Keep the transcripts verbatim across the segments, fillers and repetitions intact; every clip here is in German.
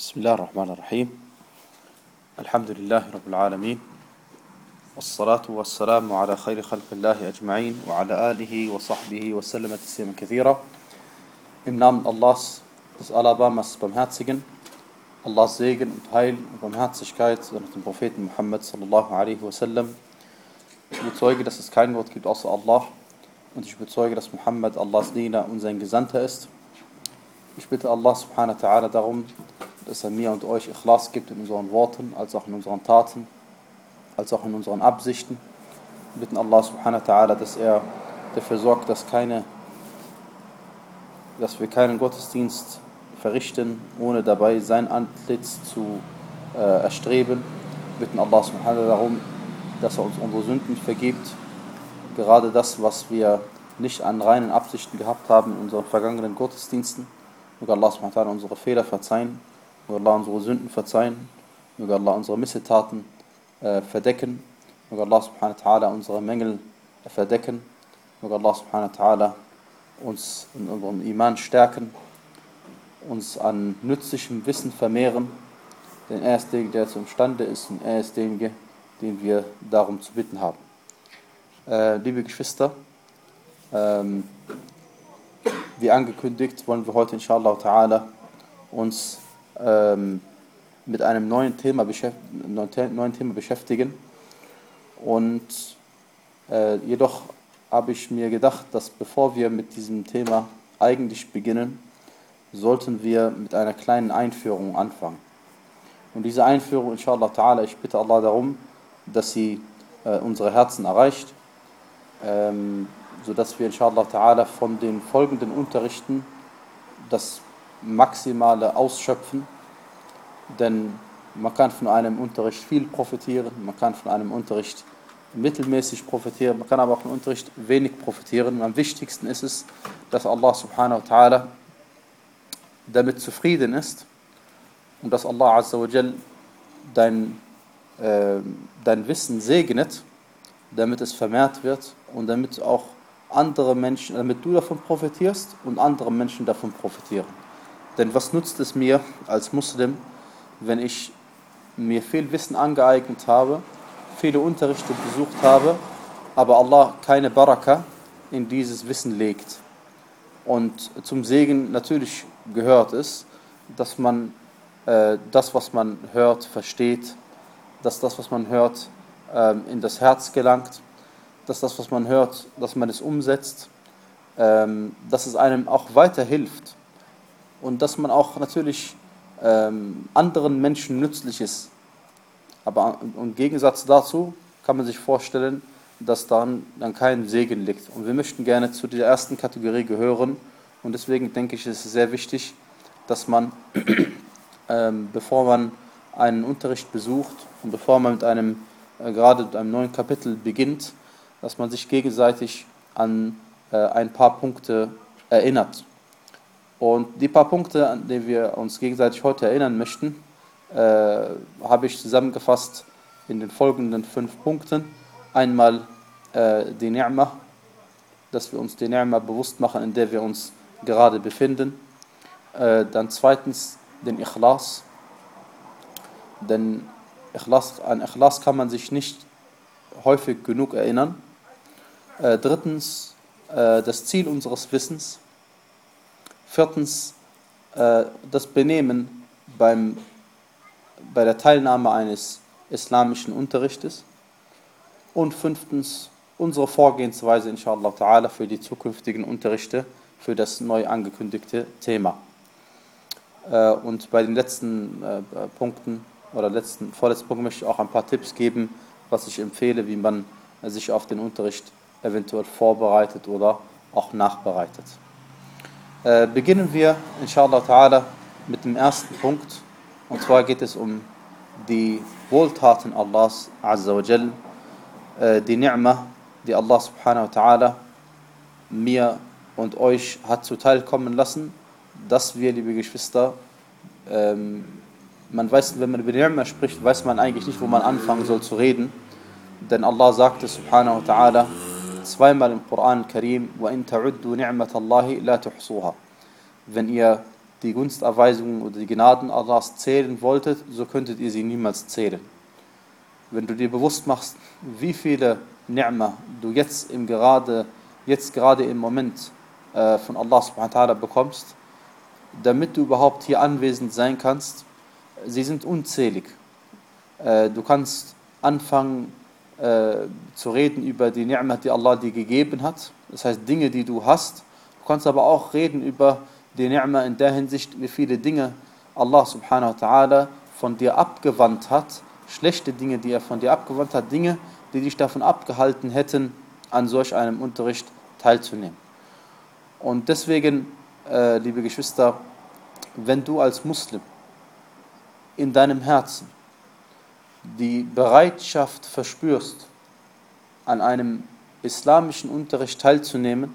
بسم الله الرحمن الرحيم. الحمد لله رب العالمين، والصلاة والسلام على خير خلق الله أجمعين وعلى آله وصحبه وسلم تسليما كثيرا. Im Namen Allahs, des Alabamas Barmherzigen, Allahs Segen und Heil und Barmherzigkeit und dem Propheten Muhammad sallallahu alaihi wasallam. Ich bezeuge, dass es kein Gott gibt außer Allah, und ich bezeuge, dass Muhammad Allahs Diener und sein Gesandter ist. Ich bitte Allah subhanahu wa ta'ala darum, dass er mir und euch Ikhlas gibt in unseren Worten, als auch in unseren Taten, als auch in unseren Absichten. Wir bitten Allah subhanahu wa ta'ala, dass er dafür sorgt, dass, keine, dass wir keinen Gottesdienst verrichten, ohne dabei sein Antlitz zu äh, erstreben. Wir bitten Allah subhanahu wa ta'ala darum, dass er uns unsere Sünden vergibt. Gerade das, was wir nicht an reinen Absichten gehabt haben in unseren vergangenen Gottesdiensten. Möge Allah subhanahu wa ta'ala unsere Fehler verzeihen, möge Allah unsere Sünden verzeihen, möge Allah unsere Missetaten äh, verdecken, möge Allah subhanahu wa ta'ala unsere Mängel äh, verdecken, möge Allah subhanahu wa ta'ala uns in unserem Iman stärken, uns an nützlichem Wissen vermehren, denn er ist derjenige, der zu imstande ist, und er ist derjenige, den wir darum zu bitten haben. Äh, liebe Geschwister, ähm, wie angekündigt, wollen wir heute inshallah ta'ala uns ähm, mit einem neuen Thema, neuen Thema beschäftigen. Und äh, jedoch habe ich mir gedacht, dass bevor wir mit diesem Thema eigentlich beginnen, sollten wir mit einer kleinen Einführung anfangen. Und diese Einführung, inshallah ta'ala, ich bitte Allah darum, dass sie äh, unsere Herzen erreicht, ähm, sodass wir inshallah ta'ala von den folgenden Unterrichten das Maximale ausschöpfen, denn man kann von einem Unterricht viel profitieren, man kann von einem Unterricht mittelmäßig profitieren, man kann aber auch von Unterricht wenig profitieren. Und am wichtigsten ist es, dass Allah subhanahu wa ta'ala damit zufrieden ist und dass Allah azza wa jal dein, äh, dein Wissen segnet, damit es vermehrt wird und damit auch andere Menschen, damit du davon profitierst und andere Menschen davon profitieren. Denn was nutzt es mir als Muslim, wenn ich mir viel Wissen angeeignet habe, viele Unterrichte besucht habe, aber Allah keine Baraka in dieses Wissen legt. Und zum Segen natürlich gehört es, dass man äh, das, was man hört, versteht, dass das, was man hört, äh, in das Herz gelangt, dass das, was man hört, dass man es umsetzt, ähm, dass es einem auch weiterhilft und dass man auch natürlich ähm, anderen Menschen nützlich ist. Aber im Gegensatz dazu kann man sich vorstellen, dass daran dann kein Segen liegt. Und wir möchten gerne zu dieser ersten Kategorie gehören, und deswegen denke ich, ist es sehr wichtig, dass man, ähm, bevor man einen Unterricht besucht und bevor man mit einem, äh, gerade mit einem neuen Kapitel beginnt, dass man sich gegenseitig an äh, ein paar Punkte erinnert. Und die paar Punkte, an die wir uns gegenseitig heute erinnern möchten, äh, habe ich zusammengefasst in den folgenden fünf Punkten. Einmal äh, die Ni'mah, dass wir uns die Ni'mah bewusst machen, in der wir uns gerade befinden. Äh, dann zweitens den Ikhlas. Denn Ikhlas, an Ikhlas kann man sich nicht häufig genug erinnern. Äh, drittens, äh, das Ziel unseres Wissens. Viertens, äh, das Benehmen beim, bei der Teilnahme eines islamischen Unterrichtes. Und fünftens, unsere Vorgehensweise, inshallah ta'ala, für die zukünftigen Unterrichte, für das neu angekündigte Thema. Äh, und bei den letzten äh, Punkten, oder letzten, vorletzten Punkten möchte ich auch ein paar Tipps geben, was ich empfehle, wie man äh, sich auf den Unterricht eventuell vorbereitet oder auch nachbereitet. Äh, beginnen wir, inshallah ta'ala, mit dem ersten Punkt. Und zwar geht es um die Wohltaten Allahs azza wa jal, äh, die Ni'mah, die Allah subhanahu wa ta'ala mir und euch hat zuteil kommen lassen, dass wir, liebe Geschwister, ähm, man weiß, wenn man über die Ni'mah spricht, weiß man eigentlich nicht, wo man anfangen soll zu reden. Denn Allah sagte subhanahu wa ta'ala zweimal im Koran Karim: وَإِن تَعُدُّوا نِعْمَةَ اللَّهِ لَا تُحْصُوهَا. Wenn ihr die Gunsterweisungen oder die Gnaden Allahs zählen wolltet, so könntet ihr sie niemals zählen. Wenn du dir bewusst machst, wie viele Ni'ma du jetzt, im gerade, jetzt gerade im Moment äh, von Allah subhanahu wa ta'ala bekommst, damit du überhaupt hier anwesend sein kannst, sie sind unzählig. Äh, du kannst anfangen äh, zu reden über die Ni'ma, die Allah dir gegeben hat, das heißt Dinge, die du hast. Du kannst aber auch reden über die Ni'ma in der Hinsicht, wie viele Dinge Allah subhanahu wa ta'ala von dir abgewandt hat, schlechte Dinge, die er von dir abgewandt hat, Dinge, die dich davon abgehalten hätten, an solch einem Unterricht teilzunehmen. Und deswegen, äh, liebe Geschwister, wenn du als Muslim in deinem Herzen die Bereitschaft verspürst, an einem islamischen Unterricht teilzunehmen,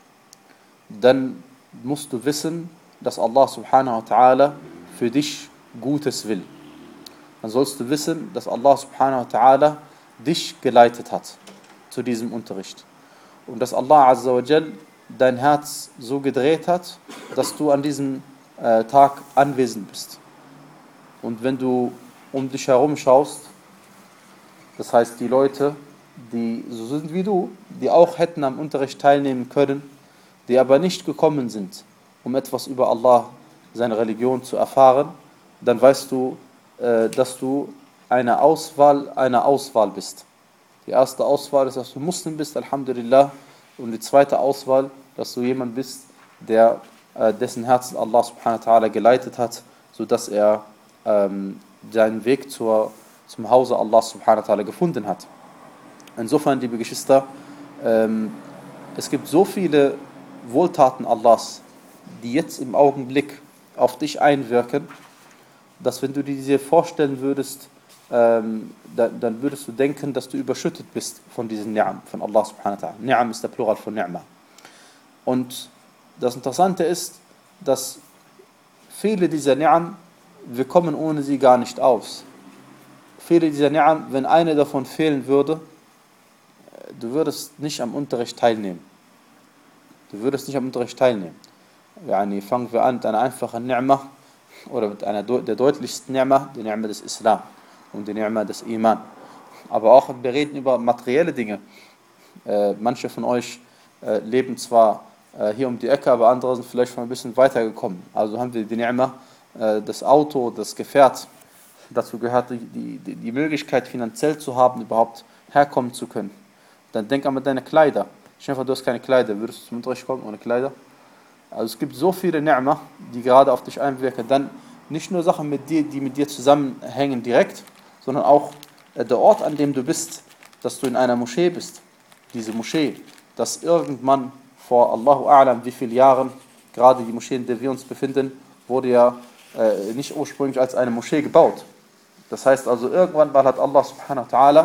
dann musst du wissen, dass Allah subhanahu wa ta'ala für dich Gutes will. Dann sollst du wissen, dass Allah subhanahu wa ta'ala dich geleitet hat zu diesem Unterricht. Und dass Allah azza wa jal dein Herz so gedreht hat, dass du an diesem äh, Tag anwesend bist. Und wenn du um dich herum schaust, das heißt die Leute, die so sind wie du, die auch hätten am Unterricht teilnehmen können, die aber nicht gekommen sind, um etwas über Allah, seine Religion zu erfahren, dann weißt du, äh, dass du eine Auswahl einer Auswahl bist. Die erste Auswahl ist, dass du Muslim bist, Alhamdulillah, und die zweite Auswahl, dass du jemand bist, der äh, dessen Herzen Allah subhanahu wa ta'ala geleitet hat, sodass er ähm, seinen Weg zur, zum Hause Allah subhanahu wa ta'ala gefunden hat. Insofern, liebe Geschwister, ähm, es gibt so viele Wohltaten Allahs, die jetzt im Augenblick auf dich einwirken, dass wenn du dir diese vorstellen würdest, ähm, dann, dann würdest du denken, dass du überschüttet bist von diesen Ni'am, von Allah subhanahu wa ta'ala. Ni'am ist der Plural von Ni'ma. Und das Interessante ist, dass viele dieser Ni'am, wir kommen ohne sie gar nicht aus. Viele dieser Ni'am, wenn eine davon fehlen würde, du würdest nicht am Unterricht teilnehmen. Du würdest nicht am Unterricht teilnehmen. Yani fangen wir an mit einer einfachen Ni'ma oder mit einer der deutlichsten Ni'ma, die Ni'ma des Islam und die Ni'ma des Iman. Aber auch wir reden über materielle Dinge. Äh, manche von euch äh, leben zwar äh, hier um die Ecke, aber andere sind vielleicht schon ein bisschen weitergekommen. Also haben wir die Ni'ma, äh, das Auto, das Gefährt. Dazu gehört die, die, die Möglichkeit, finanziell zu haben, überhaupt herkommen zu können. Dann denk an deine Kleider. Stell dir vor, du hast keine Kleider, würdest du zum Unterricht kommen ohne Kleider? Also es gibt so viele Ni'ma, die gerade auf dich einwirken. Dann nicht nur Sachen, mit dir, die mit dir zusammenhängen direkt, sondern auch der Ort, an dem du bist, dass du in einer Moschee bist. Diese Moschee, dass irgendwann vor Allahu A'lam wie viele Jahren, gerade die Moschee, in der wir uns befinden, wurde ja äh, nicht ursprünglich als eine Moschee gebaut. Das heißt also, irgendwann mal hat Allah subhanahu wa ta'ala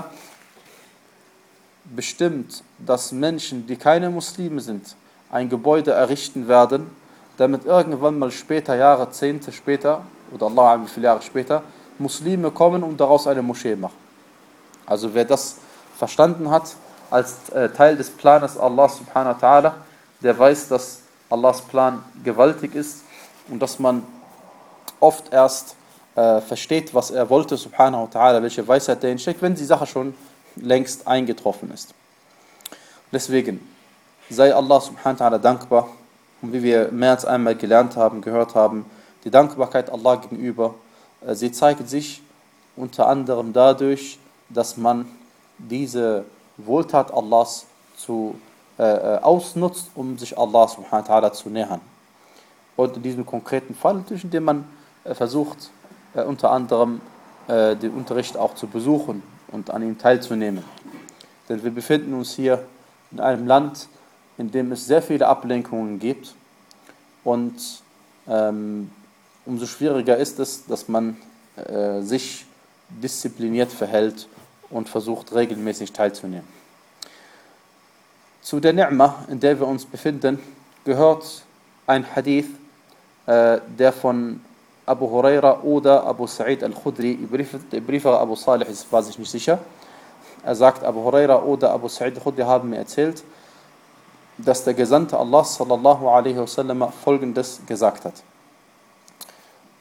bestimmt, dass Menschen, die keine Muslime sind, ein Gebäude errichten werden, damit irgendwann mal später, Jahrzehnte später, oder Allah, wie viele Jahre später, Muslime kommen und daraus eine Moschee machen. Also wer das verstanden hat, als äh, Teil des Planes Allah subhanahu wa ta'ala, der weiß, dass Allahs Plan gewaltig ist und dass man oft erst äh, versteht, was er wollte, subhanahu wa ta'ala, welche Weisheit dahin steckt, wenn die Sache schon längst eingetroffen ist. Deswegen sei Allah subhanahu wa ta'ala dankbar, und wie wir mehr als einmal gelernt haben, gehört haben, die Dankbarkeit Allah gegenüber, äh, sie zeigt sich unter anderem dadurch, dass man diese Wohltat Allahs zu, äh, ausnutzt, um sich Allah subhanahu wa ta'ala zu nähern. Und in diesem konkreten Fall natürlich, indem man äh, versucht, äh, unter anderem äh, den Unterricht auch zu besuchen und an ihm teilzunehmen. Denn wir befinden uns hier in einem Land, in dem es sehr viele Ablenkungen gibt, und ähm, umso schwieriger ist es, dass man äh, sich diszipliniert verhält und versucht, regelmäßig teilzunehmen. Zu der Ni'ma, in der wir uns befinden, gehört ein Hadith, äh, der von Abu Huraira oder Abu Sa'id al-Khudri, der Briefer Abu Salih ist, war sich nicht sicher. Er sagt, Abu Huraira oder Abu Sa'id al-Khudri haben mir erzählt, dass der Gesandte Allah sallallahu alaihi wasallam Folgendes gesagt hat.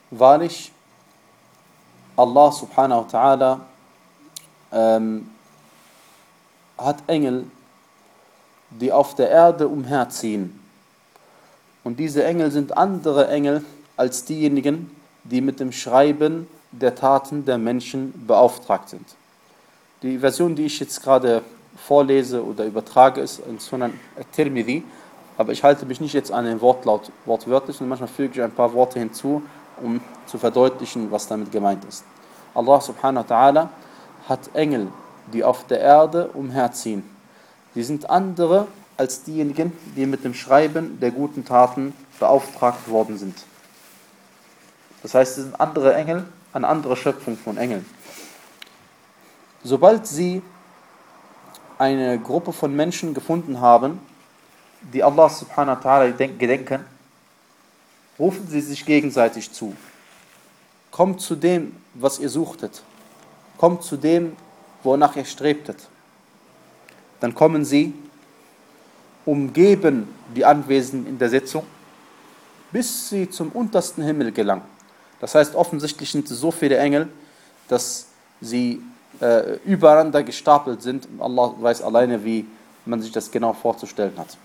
wahrlich, Allah subhanahu wa ta'ala ähm, hat Engel, die auf der Erde umherziehen. Und diese Engel sind andere Engel als diejenigen, die mit dem Schreiben der Taten der Menschen beauftragt sind. Die Version, die ich jetzt gerade vorlese oder übertrage, ist in Sunan at-Tirmidhi, aber ich halte mich nicht jetzt an den Wortlaut wortwörtlich, und manchmal füge ich ein paar Worte hinzu, um zu verdeutlichen, was damit gemeint ist. Allah subhanahu wa ta'ala hat Engel, die auf der Erde umherziehen. Die sind andere als diejenigen, die mit dem Schreiben der guten Taten beauftragt worden sind. Das heißt, es sind andere Engel, eine andere Schöpfung von Engeln. Sobald sie eine Gruppe von Menschen gefunden haben, die Allah subhanahu wa ta'ala gedenken, rufen sie sich gegenseitig zu. Kommt zu dem, was ihr suchtet. Kommt zu dem, wonach ihr strebtet. Dann kommen sie, umgeben die Anwesenden in der Sitzung, bis sie zum untersten Himmel gelangen. Das heißt, offensichtlich sind es so viele Engel, dass sie äh, übereinander gestapelt sind. Und Allah weiß alleine, wie man sich das genau vorzustellen hat.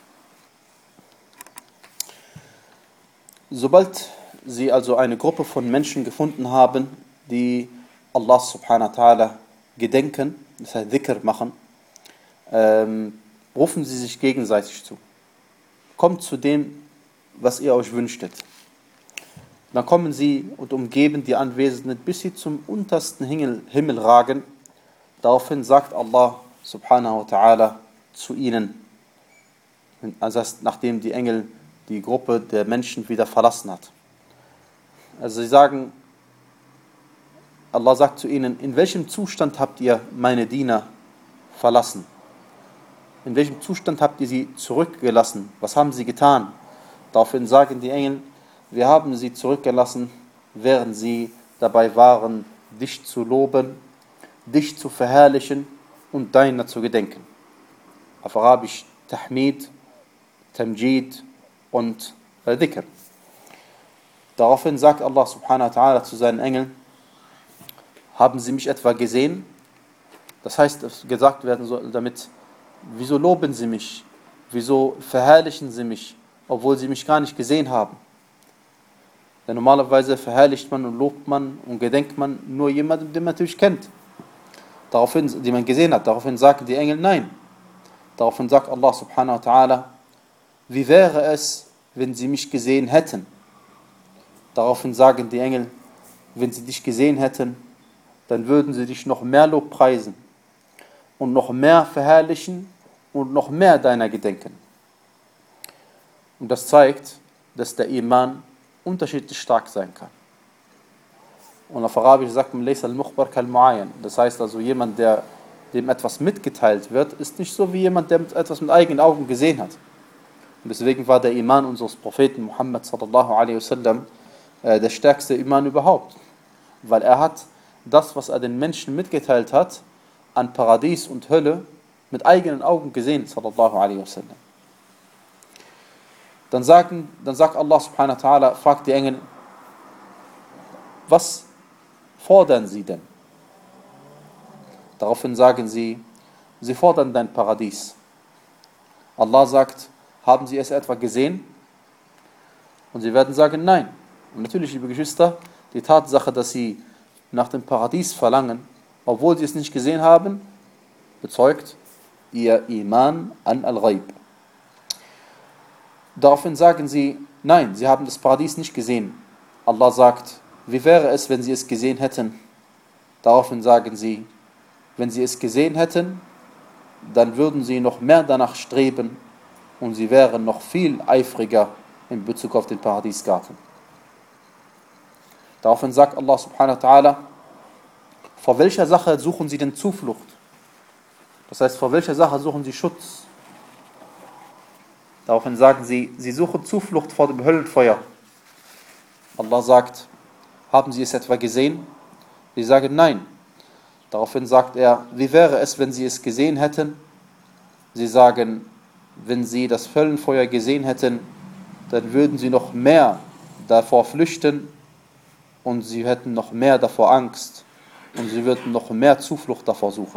Sobald sie also eine Gruppe von Menschen gefunden haben, die Allah subhanahu wa ta'ala gedenken, das heißt Dhikr machen, ähm, rufen sie sich gegenseitig zu. Kommt zu dem, was ihr euch wünschtet. Dann kommen sie und umgeben die Anwesenden, bis sie zum untersten Himmel, Himmel ragen. Daraufhin sagt Allah subhanahu wa ta'ala zu ihnen, also nachdem die Engel die Gruppe der Menschen wieder verlassen hat. Also sie sagen, Allah sagt zu ihnen, in welchem Zustand habt ihr meine Diener verlassen? In welchem Zustand habt ihr sie zurückgelassen? Was haben sie getan? Daraufhin sagen die Engel, wir haben sie zurückgelassen, während sie dabei waren, dich zu loben, dich zu verherrlichen und deiner zu gedenken. Auf Arabisch Tahmid, Tamjid und Dhikr. Daraufhin sagt Allah subhanahu wa ta'ala zu seinen Engeln, haben sie mich etwa gesehen? Das heißt, dass gesagt werden soll damit, wieso loben sie mich? Wieso verherrlichen sie mich, obwohl sie mich gar nicht gesehen haben? Denn normalerweise verherrlicht man und lobt man und gedenkt man nur jemanden, den man natürlich kennt. Daraufhin, den man gesehen hat. Daraufhin sagen die Engel nein. Daraufhin sagt Allah subhanahu wa ta'ala, wie wäre es, wenn sie mich gesehen hätten? Daraufhin sagen die Engel, wenn sie dich gesehen hätten, dann würden sie dich noch mehr Lob preisen und noch mehr verherrlichen und noch mehr deiner gedenken. Und das zeigt, dass der Iman unterschiedlich stark sein kann. Und auf Arabisch sagt man, Laysa al-Mukhbar kal-Mu'ayyan. Das heißt also, jemand, der dem etwas mitgeteilt wird, ist nicht so wie jemand, der etwas mit eigenen Augen gesehen hat. Und deswegen war der Iman unseres Propheten Muhammad sallallahu alaihi wasallam äh, der stärkste Iman überhaupt. Weil er hat das, was er den Menschen mitgeteilt hat, an Paradies und Hölle mit eigenen Augen gesehen, sallallahu alaihi wasallam. Dann, sagen, dann sagt Allah subhanahu wa ta'ala, fragt die Engel, was fordern sie denn? Daraufhin sagen sie, sie fordern dein Paradies. Allah sagt, haben sie es etwa gesehen? Und sie werden sagen, nein. Und natürlich, liebe Geschwister, die Tatsache, dass sie nach dem Paradies verlangen, obwohl sie es nicht gesehen haben, bezeugt ihr Iman an Al-Ghaib. Daraufhin sagen sie, nein, sie haben das Paradies nicht gesehen. Allah sagt, wie wäre es, wenn sie es gesehen hätten? Daraufhin sagen sie, wenn sie es gesehen hätten, dann würden sie noch mehr danach streben und sie wären noch viel eifriger in Bezug auf den Paradiesgarten. Daraufhin sagt Allah subhanahu wa ta'ala, vor welcher Sache suchen sie denn Zuflucht? Das heißt, vor welcher Sache suchen sie Schutz? Daraufhin sagen sie, sie suchen Zuflucht vor dem Höllenfeuer. Allah sagt, haben sie es etwa gesehen? Sie sagen nein. Daraufhin sagt er, wie wäre es, wenn sie es gesehen hätten? Sie sagen, wenn sie das Höllenfeuer gesehen hätten, dann würden sie noch mehr davor flüchten und sie hätten noch mehr davor Angst und sie würden noch mehr Zuflucht davor suchen.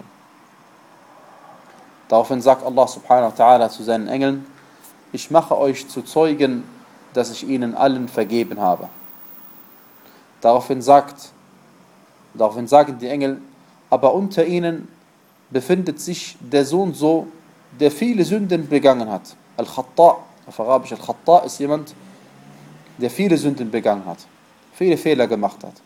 Daraufhin sagt Allah subhanahu wa ta'ala zu seinen Engeln: Ich mache euch zu Zeugen, dass ich ihnen allen vergeben habe. Daraufhin sagt, daraufhin sagen die Engel: Aber unter ihnen befindet sich der so und so, der viele Sünden begangen hat. Al-Khatta, auf Arabisch Al-Khatta ist jemand, der viele Sünden begangen hat, viele Fehler gemacht hat.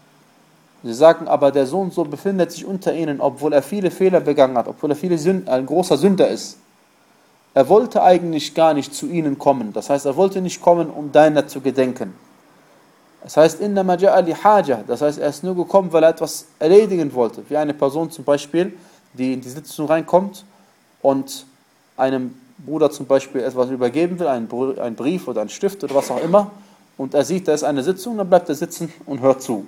Sie sagen aber, der so und so befindet sich unter ihnen, obwohl er viele Fehler begangen hat, obwohl er viele Sünden, ein großer Sünder ist. Er wollte eigentlich gar nicht zu ihnen kommen. Das heißt, er wollte nicht kommen, um deiner zu gedenken. Das heißt, innama ja'a li haja. Das heißt, er ist nur gekommen, weil er etwas erledigen wollte. Wie eine Person zum Beispiel, die in die Sitzung reinkommt und einem Bruder zum Beispiel etwas übergeben will, einen Brief oder einen Stift oder was auch immer, und er sieht, da ist eine Sitzung, dann bleibt er sitzen und hört zu.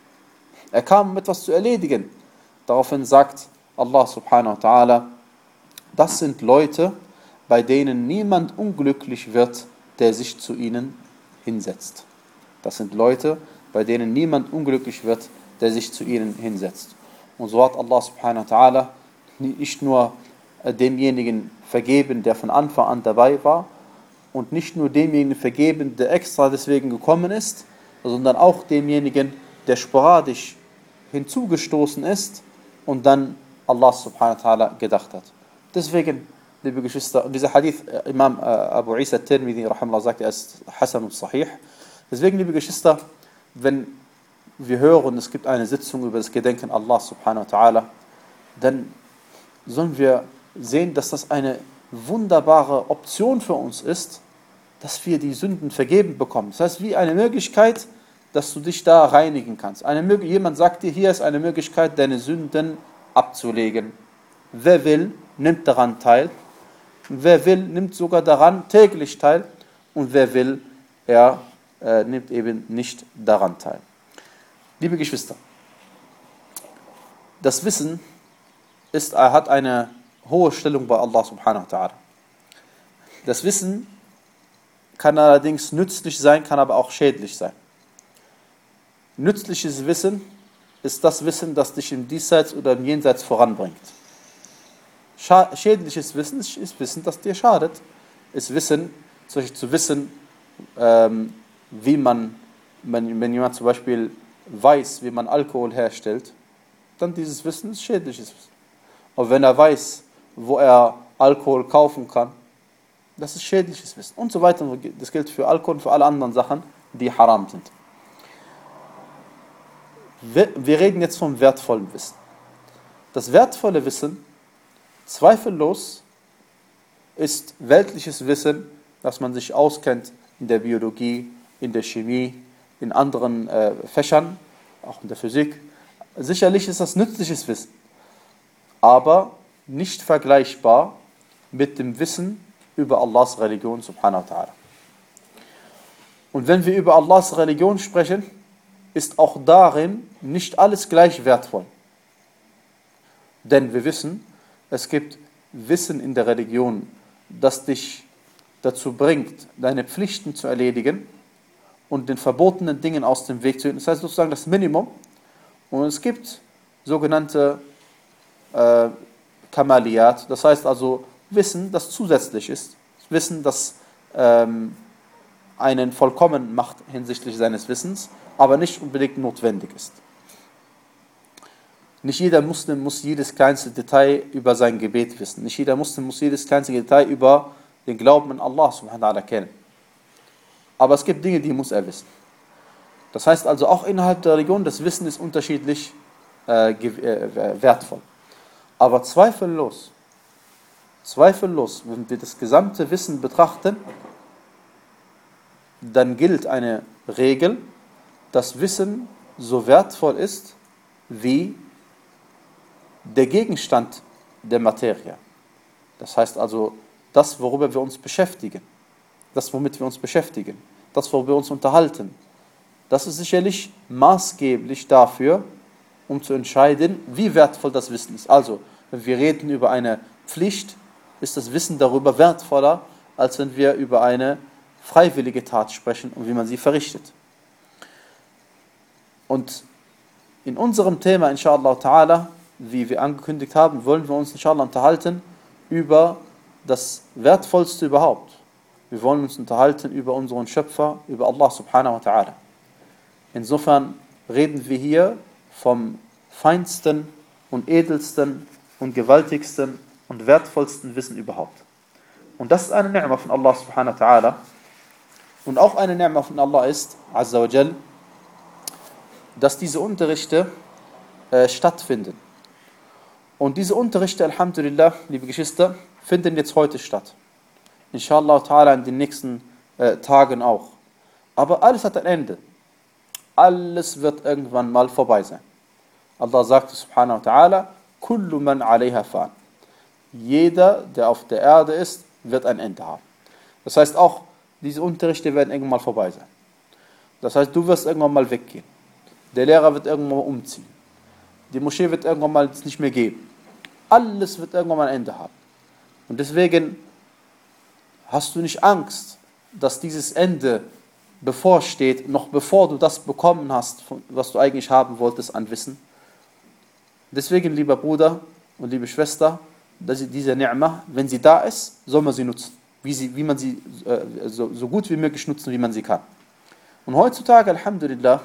Er kam, um etwas zu erledigen. Daraufhin sagt Allah subhanahu wa ta'ala: Das sind Leute, bei denen niemand unglücklich wird, der sich zu ihnen hinsetzt. Das sind Leute, bei denen niemand unglücklich wird, der sich zu ihnen hinsetzt. Und so hat Allah subhanahu wa ta'ala nicht nur demjenigen vergeben, der von Anfang an dabei war, und nicht nur demjenigen vergeben, der extra deswegen gekommen ist, sondern auch demjenigen, der sporadisch hinzugestoßen ist und dann Allah subhanahu wa ta'ala gedacht hat. Deswegen, liebe Geschwister, dieser Hadith, Imam Abu Isa al-Tirmidhi rahimahullah sagt, er ist Hasan und Sahih. Deswegen, liebe Geschwister, wenn wir hören, es gibt eine Sitzung über das Gedenken Allah subhanahu wa ta'ala, dann sollen wir sehen, dass das eine wunderbare Option für uns ist, dass wir die Sünden vergeben bekommen. Das heißt, wie eine Möglichkeit, dass du dich da reinigen kannst. Eine, jemand sagt dir, hier ist eine Möglichkeit, deine Sünden abzulegen. Wer will, nimmt daran teil. Wer will, nimmt sogar daran täglich teil. Und wer will, er äh, nimmt eben nicht daran teil. Liebe Geschwister, das Wissen ist, er hat eine hohe Stellung bei Allah subhanahu wa ta'ala. Das Wissen kann allerdings nützlich sein, kann aber auch schädlich sein. Nützliches Wissen ist das Wissen, das dich im Diesseits oder im Jenseits voranbringt. Schädliches Wissen ist Wissen, das dir schadet. Ist Wissen, zum Beispiel zu wissen, ähm, wie man, wenn, wenn jemand zum Beispiel weiß, wie man Alkohol herstellt, dann dieses Wissen ist schädliches Wissen. Und wenn er weiß, wo er Alkohol kaufen kann, das ist schädliches Wissen. Und so weiter. Das gilt für Alkohol und für alle anderen Sachen, die haram sind. Wir reden jetzt vom wertvollen Wissen. Das wertvolle Wissen, zweifellos, ist weltliches Wissen, dass man sich auskennt in der Biologie, in der Chemie, in anderen äh, Fächern, auch in der Physik. Sicherlich ist das nützliches Wissen, aber nicht vergleichbar mit dem Wissen über Allahs Religion subhanahu wa ta'ala. Und wenn wir über Allahs Religion sprechen, ist auch darin nicht alles gleich wertvoll. Denn wir wissen, es gibt Wissen in der Religion, das dich dazu bringt, deine Pflichten zu erledigen und den verbotenen Dingen aus dem Weg zu gehen. Das heißt sozusagen das Minimum. Und es gibt sogenannte äh, Kamaliyat, das heißt also Wissen, das zusätzlich ist. Wissen, das ähm, einen vollkommen macht hinsichtlich seines Wissens, aber nicht unbedingt notwendig ist. Nicht jeder Muslim muss jedes kleinste Detail über sein Gebet wissen. Nicht jeder Muslim muss jedes kleinste Detail über den Glauben an Allah subhanahu wa ta'ala kennen. Aber es gibt Dinge, die muss er wissen. Das heißt also, auch innerhalb der Religion, das Wissen ist unterschiedlich äh, äh, wertvoll. Aber zweifellos, zweifellos, wenn wir das gesamte Wissen betrachten, dann gilt eine Regel, dass Wissen so wertvoll ist wie der Gegenstand der Materie. Das heißt also, das, worüber wir uns beschäftigen, das, womit wir uns beschäftigen, das, worüber wir uns unterhalten, das ist sicherlich maßgeblich dafür, um zu entscheiden, wie wertvoll das Wissen ist. Also, wenn wir reden über eine Pflicht, ist das Wissen darüber wertvoller, als wenn wir über eine freiwillige Tat sprechen und wie man sie verrichtet. Und in unserem Thema, inshallah ta'ala, wie wir angekündigt haben, wollen wir uns inshallah unterhalten über das Wertvollste überhaupt. Wir wollen uns unterhalten über unseren Schöpfer, über Allah subhanahu wa ta'ala. Insofern reden wir hier vom feinsten und edelsten und gewaltigsten und wertvollsten Wissen überhaupt. Und das ist eine Ni'ma von Allah subhanahu wa ta'ala. Und auch eine Ni'ma von Allah ist, azza wa jal, dass diese Unterrichte äh, stattfinden. Und diese Unterrichte, alhamdulillah, liebe Geschwister, finden jetzt heute statt. Inshallah ta'ala in den nächsten äh, Tagen auch. Aber alles hat ein Ende. Alles wird irgendwann mal vorbei sein. Allah sagt subhanahu wa ta'ala, kullu man alayha fan. Jeder, der auf der Erde ist, wird ein Ende haben. Das heißt auch, diese Unterrichte werden irgendwann mal vorbei sein. Das heißt, du wirst irgendwann mal weggehen. Der Lehrer wird irgendwann mal umziehen. Die Moschee wird irgendwann mal es nicht mehr geben. Alles wird irgendwann mal ein Ende haben. Und deswegen hast du nicht Angst, dass dieses Ende bevorsteht, noch bevor du das bekommen hast, was du eigentlich haben wolltest an Wissen. Deswegen, lieber Bruder und liebe Schwester, dass diese Ni'ma, wenn sie da ist, soll man sie nutzen. Wie, sie, wie man sie äh, so, so gut wie möglich nutzen, wie man sie kann. Und heutzutage, alhamdulillah,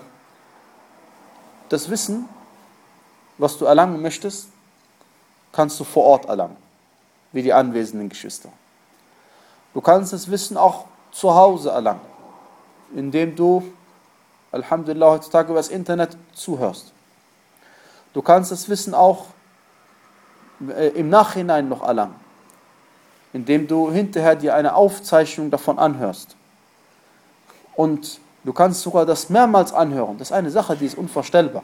das Wissen, was du erlangen möchtest, kannst du vor Ort erlangen, wie die anwesenden Geschwister. Du kannst das Wissen auch zu Hause erlangen, indem du, alhamdulillah, heutzutage über das Internet zuhörst. Du kannst das Wissen auch äh, im Nachhinein noch erlangen, indem du hinterher dir eine Aufzeichnung davon anhörst. Und du kannst sogar das mehrmals anhören. Das ist eine Sache, die ist unvorstellbar.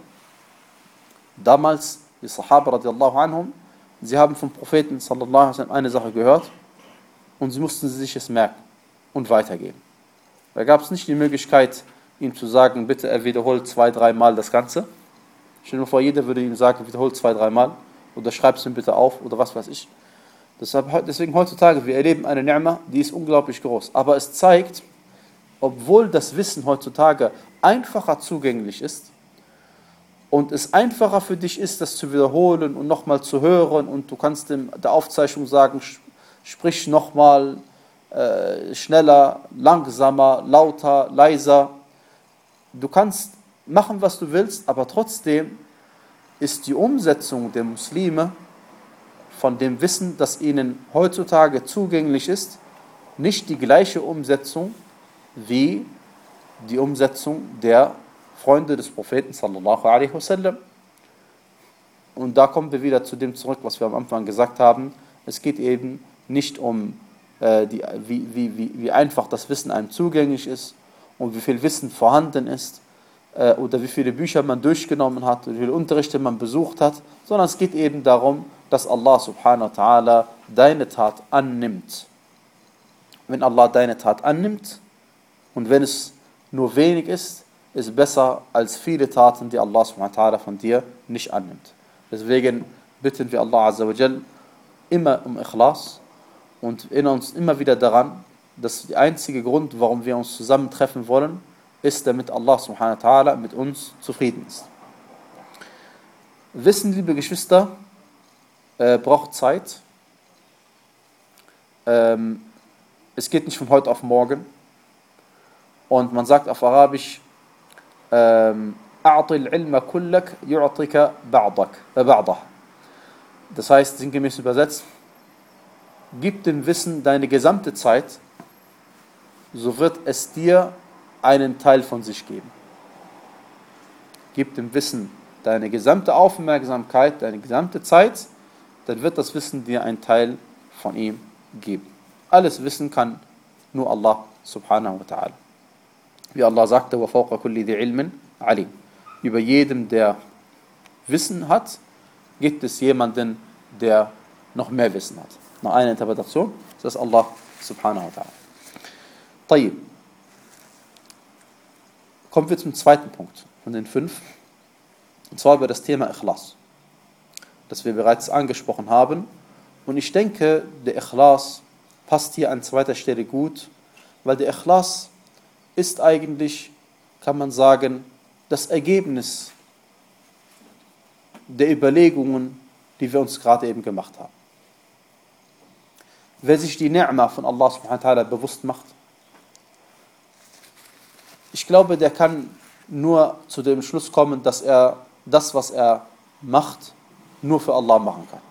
Damals, die Sahaba radiallahu anhum, sie haben vom Propheten sallallahu alaihi wasallam eine Sache gehört und sie mussten sich es merken und weitergeben. Da gab es nicht die Möglichkeit, ihm zu sagen, bitte er wiederholt zwei, dreimal das Ganze. Stell dir vor, jeder würde ihm sagen, wiederholt zwei, dreimal oder schreib es ihm bitte auf oder was weiß ich. Deshalb, deswegen heutzutage, wir erleben eine Ni'ma, die ist unglaublich groß. Aber es zeigt, obwohl das Wissen heutzutage einfacher zugänglich ist und es einfacher für dich ist, das zu wiederholen und nochmal zu hören und du kannst in der Aufzeichnung sagen, sprich nochmal äh, schneller, langsamer, lauter, leiser. Du kannst machen, was du willst, aber trotzdem ist die Umsetzung der Muslime von dem Wissen, das ihnen heutzutage zugänglich ist, nicht die gleiche Umsetzung wie die Umsetzung der Freunde des Propheten sallallahu alaihi wasallam. Und da kommen wir wieder zu dem zurück, was wir am Anfang gesagt haben. Es geht eben nicht um, äh, die, wie, wie, wie, wie einfach das Wissen einem zugänglich ist und wie viel Wissen vorhanden ist äh, oder wie viele Bücher man durchgenommen hat oder wie viele Unterrichte man besucht hat, sondern es geht eben darum, dass Allah subhanahu wa ta'ala deine Tat annimmt. Wenn Allah deine Tat annimmt und wenn es nur wenig ist, ist besser als viele Taten, die Allah subhanahu wa ta'ala von dir nicht annimmt. Deswegen bitten wir Allah azza wa jal immer um Ikhlas und erinnern uns immer wieder daran, dass der einzige Grund, warum wir uns zusammentreffen wollen, ist, damit Allah subhanahu wa ta'ala mit uns zufrieden ist. Wissen, liebe Geschwister, äh, braucht Zeit. Ähm, es geht nicht von heute auf morgen. Und man sagt auf Arabisch, ähm, أعطِ العلم كلك يعطيك بعضك بعضه. Das heißt, sinngemäß übersetzt, gib dem Wissen deine gesamte Zeit, so wird es dir einen Teil von sich geben. Gib dem Wissen deine gesamte Aufmerksamkeit, deine gesamte Zeit, dann wird das Wissen dir einen Teil von ihm geben. Alles Wissen kann nur Allah subhanahu wa ta'ala. Wie Allah sagte, وَفَوْقَ كُلِّ ذِي عِلْمٍ عَلِيمٍ. Über jedem, der Wissen hat, gibt es jemanden, der noch mehr Wissen hat. Noch eine Interpretation, das ist Allah subhanahu wa ta'ala. طيب. Kommen wir zum zweiten Punkt von den fünf. Und zwar über das Thema Ikhlas, das wir bereits angesprochen haben. Und ich denke, der Ikhlas passt hier an zweiter Stelle gut, weil der Ikhlas ist eigentlich, kann man sagen, das Ergebnis der Überlegungen, die wir uns gerade eben gemacht haben. Wer sich die Ni'ma von Allah subhanahu wa ta'ala bewusst macht, ich glaube, der kann nur zu dem Schluss kommen, dass er das, was er macht, nur für Allah machen kann.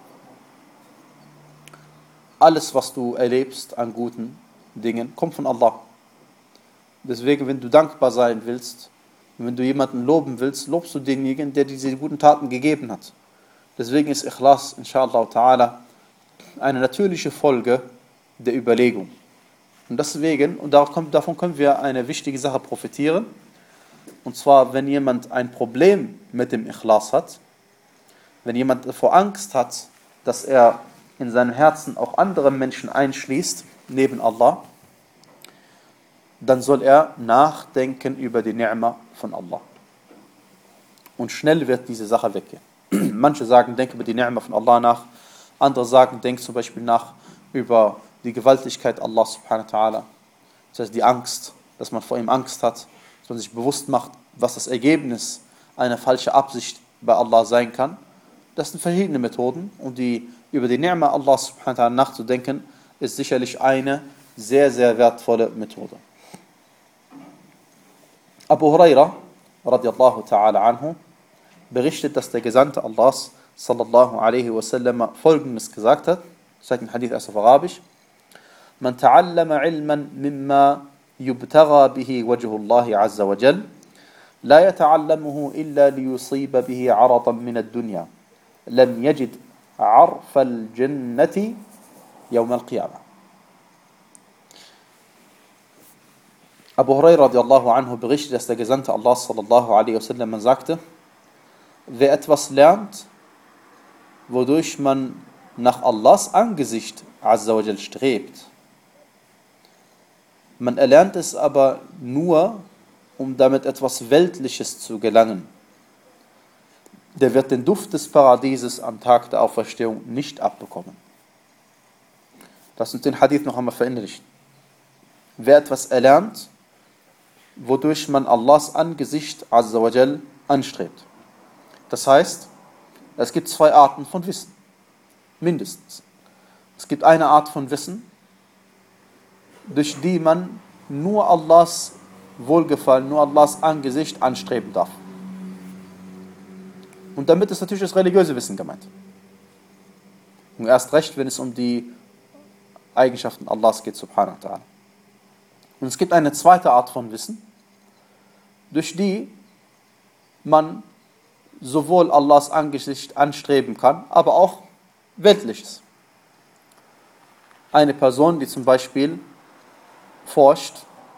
Alles, was du erlebst an guten Dingen, kommt von Allah. Deswegen, wenn du dankbar sein willst, wenn du jemanden loben willst, lobst du denjenigen, der diese guten Taten gegeben hat. Deswegen ist Ikhlas, inshallah ta'ala, eine natürliche Folge der Überlegung. Und deswegen, und davon können wir eine wichtige Sache profitieren, und zwar, wenn jemand ein Problem mit dem Ikhlas hat, wenn jemand davor Angst hat, dass er in seinem Herzen auch andere Menschen einschließt, neben Allah, dann soll er nachdenken über die Ni'ma von Allah. Und schnell wird diese Sache weggehen. Manche sagen, denk über die Ni'ma von Allah nach. Andere sagen, denk zum Beispiel nach über die Gewaltigkeit Allah subhanahu wa ta'ala. Das heißt, die Angst, dass man vor ihm Angst hat, dass man sich bewusst macht, was das Ergebnis einer falschen Absicht bei Allah sein kann. Das sind verschiedene Methoden. Und die, über die Ni'ma Allah subhanahu wa ta'ala nachzudenken, ist sicherlich eine sehr, sehr wertvolle Methode. Abu Huraira, radiallahu ta'ala anhu, berichtet, dass der Gesandte Allahs, sallallahu alaihi wasallam, Folgendes gesagt hat. Ich sage den Hadith erst auf Arabisch. Man ta'allama ilman mimma yubtagha bihi wajhu Allahi azza wa jal, la yata'allamuhu illa liyusiba bihi aradan min ad-dunya, lam yajid arfa al-jannati yawm al-qiyamah. Abu Huraira radiallahu anhu berichtet, dass der Gesandte Allah sallallahu alaihi wasallam sagte, wer etwas lernt, wodurch man nach Allahs Angesicht azza wa jal strebt, man erlernt es aber nur, um damit etwas Weltliches zu gelangen, der wird den Duft des Paradieses am Tag der Auferstehung nicht abbekommen. Lass uns den Hadith noch einmal verinnerlichen. Wer etwas erlernt, wodurch man Allahs Angesicht azza wa jal anstrebt. Das heißt, es gibt zwei Arten von Wissen, mindestens. Es gibt eine Art von Wissen, durch die man nur Allahs Wohlgefallen, nur Allahs Angesicht anstreben darf. Und damit ist natürlich das religiöse Wissen gemeint. Und erst recht, wenn es um die Eigenschaften Allahs geht, subhanahu wa ta'ala. Und es gibt eine zweite Art von Wissen, durch die man sowohl Allahs Angesicht anstreben kann, aber auch Weltliches. Eine Person, die zum Beispiel forscht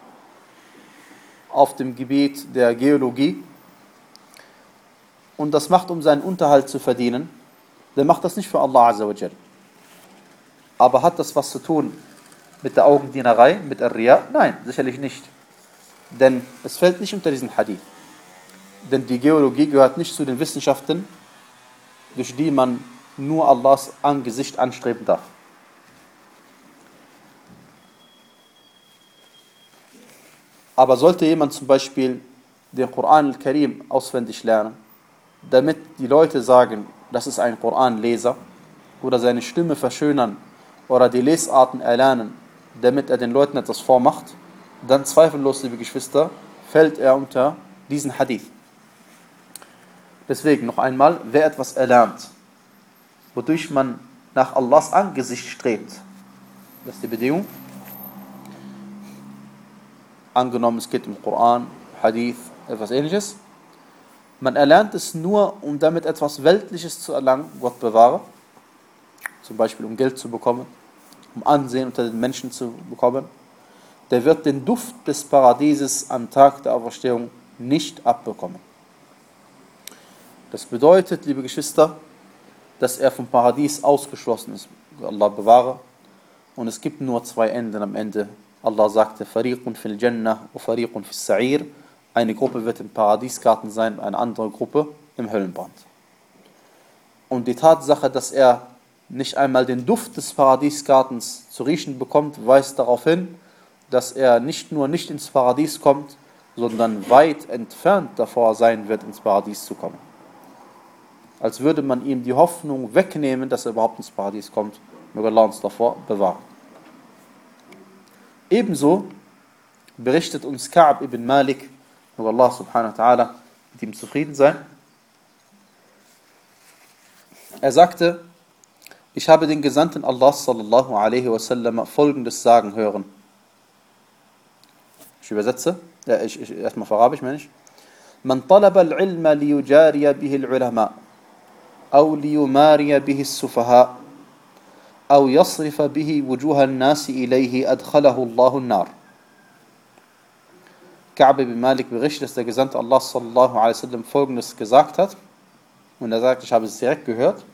auf dem Gebiet der Geologie und das macht, um seinen Unterhalt zu verdienen, der macht das nicht für Allah azza wa jal. Aber hat das was zu tun mit der Augendienerei, mit Ar-Riya? Nein, sicherlich nicht. Denn es fällt nicht unter diesen Hadith. Denn die Geologie gehört nicht zu den Wissenschaften, durch die man nur Allahs Angesicht anstreben darf. Aber sollte jemand zum Beispiel den Koran al-Karim auswendig lernen, damit die Leute sagen, das ist ein Koranleser, oder seine Stimme verschönern oder die Lesarten erlernen, damit er den Leuten etwas vormacht, dann zweifellos, liebe Geschwister, fällt er unter diesen Hadith. Deswegen noch einmal, wer etwas erlernt, wodurch man nach Allahs Angesicht strebt, das ist die Bedingung. Angenommen, es geht um Koran, Hadith, etwas ähnliches. Man erlernt es nur, um damit etwas Weltliches zu erlangen, Gott bewahre. Zum Beispiel, um Geld zu bekommen, um Ansehen unter den Menschen zu bekommen. Der wird den Duft des Paradieses am Tag der Auferstehung nicht abbekommen. Das bedeutet, liebe Geschwister, dass er vom Paradies ausgeschlossen ist. Allah bewahre. Und es gibt nur zwei Enden am Ende. Allah sagte, Fariqun fil Jannah wa Fariqun fis Sa'ir. Eine Gruppe wird im Paradiesgarten sein, eine andere Gruppe im Höllenbrand. Und die Tatsache, dass er nicht einmal den Duft des Paradiesgartens zu riechen bekommt, weist darauf hin, dass er nicht nur nicht ins Paradies kommt, sondern weit entfernt davor sein wird, ins Paradies zu kommen. Als würde man ihm die Hoffnung wegnehmen, dass er überhaupt ins Paradies kommt. Möge Allah uns davor bewahren. Ebenso berichtet uns Ka'b ibn Malik, möge Allah subhanahu wa ta'ala mit ihm zufrieden sein. Er sagte, ich habe den Gesandten Allah sallallahu alaihi wasallam folgendes sagen hören. Ich übersetze, ja, ich, ich, erstmal auf Arabisch meine ich. Man talaba al-ilma liyujariya bihi al-ulama, aw liyumariya bihi as-sufaha, aw yasrifa bihi wujuha an-nasi ilayhi adkhalahu Allahu an-nar. Ka'b ibn Malik berichtet, dass der Gesandte Allah sallallahu alaihi wasallam folgendes gesagt hat. Und er sagt, ich habe es direkt gehört.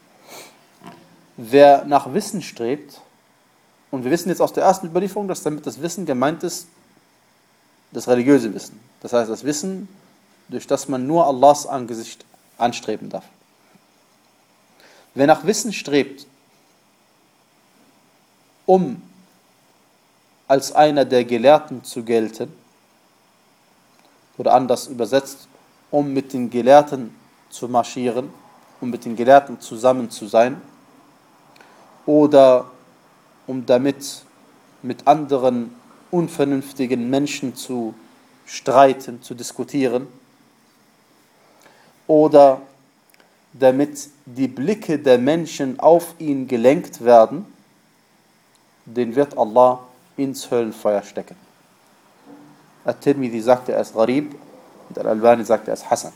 Wer nach Wissen strebt, und wir wissen jetzt aus der ersten Überlieferung, dass damit das Wissen gemeint ist, das religiöse Wissen. Das heißt, das Wissen, durch das man nur Allahs Angesicht anstreben darf. Wer nach Wissen strebt, um als einer der Gelehrten zu gelten, oder anders übersetzt, um mit den Gelehrten zu marschieren, um mit den Gelehrten zusammen zu sein, oder um damit mit anderen unvernünftigen Menschen zu streiten, zu diskutieren, oder damit die Blicke der Menschen auf ihn gelenkt werden, den wird Allah ins Höllenfeuer stecken. At-Tirmidhi sagte, er ist Gharib, und Al-Albani sagte, er ist Hasan.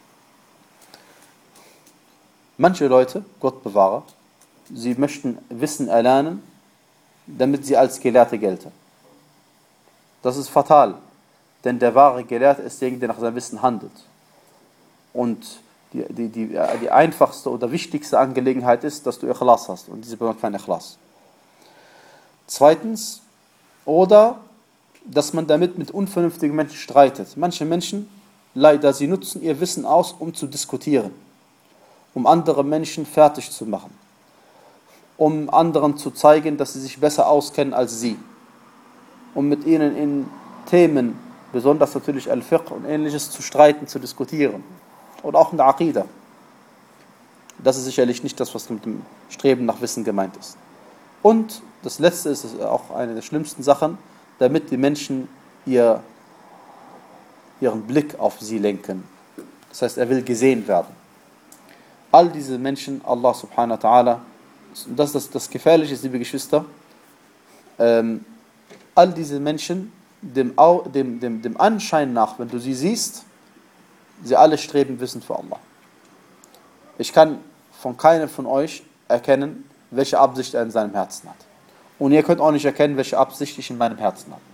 Manche Leute, Gott bewahre, sie möchten Wissen erlernen, damit sie als Gelehrte gelten. Das ist fatal, denn der wahre Gelehrte ist derjenige, der nach seinem Wissen handelt. Und die, die, die, die einfachste oder wichtigste Angelegenheit ist, dass du Ikhlas hast, und diese braucht kein Ikhlas. Zweitens, oder dass man damit mit unvernünftigen Menschen streitet. Manche Menschen, leider, sie nutzen ihr Wissen aus, um zu diskutieren, um andere Menschen fertig zu machen, um anderen zu zeigen, dass sie sich besser auskennen als sie, um mit ihnen in Themen, besonders natürlich Al-Fiqh und ähnliches, zu streiten, zu diskutieren. Oder auch in der Aqidah. Das ist sicherlich nicht das, was mit dem Streben nach Wissen gemeint ist. Und das Letzte ist auch eine der schlimmsten Sachen, damit die Menschen ihr, ihren Blick auf sie lenken. Das heißt, er will gesehen werden. All diese Menschen, Allah subhanahu wa ta'ala, und das ist das, das Gefährliche, liebe Geschwister, ähm, all diese Menschen, dem, dem, dem, dem Anschein nach, wenn du sie siehst, sie alle streben Wissen für Allah. Ich kann von keinem von euch erkennen, welche Absicht er in seinem Herzen hat. Und ihr könnt auch nicht erkennen, welche Absicht ich in meinem Herzen habe.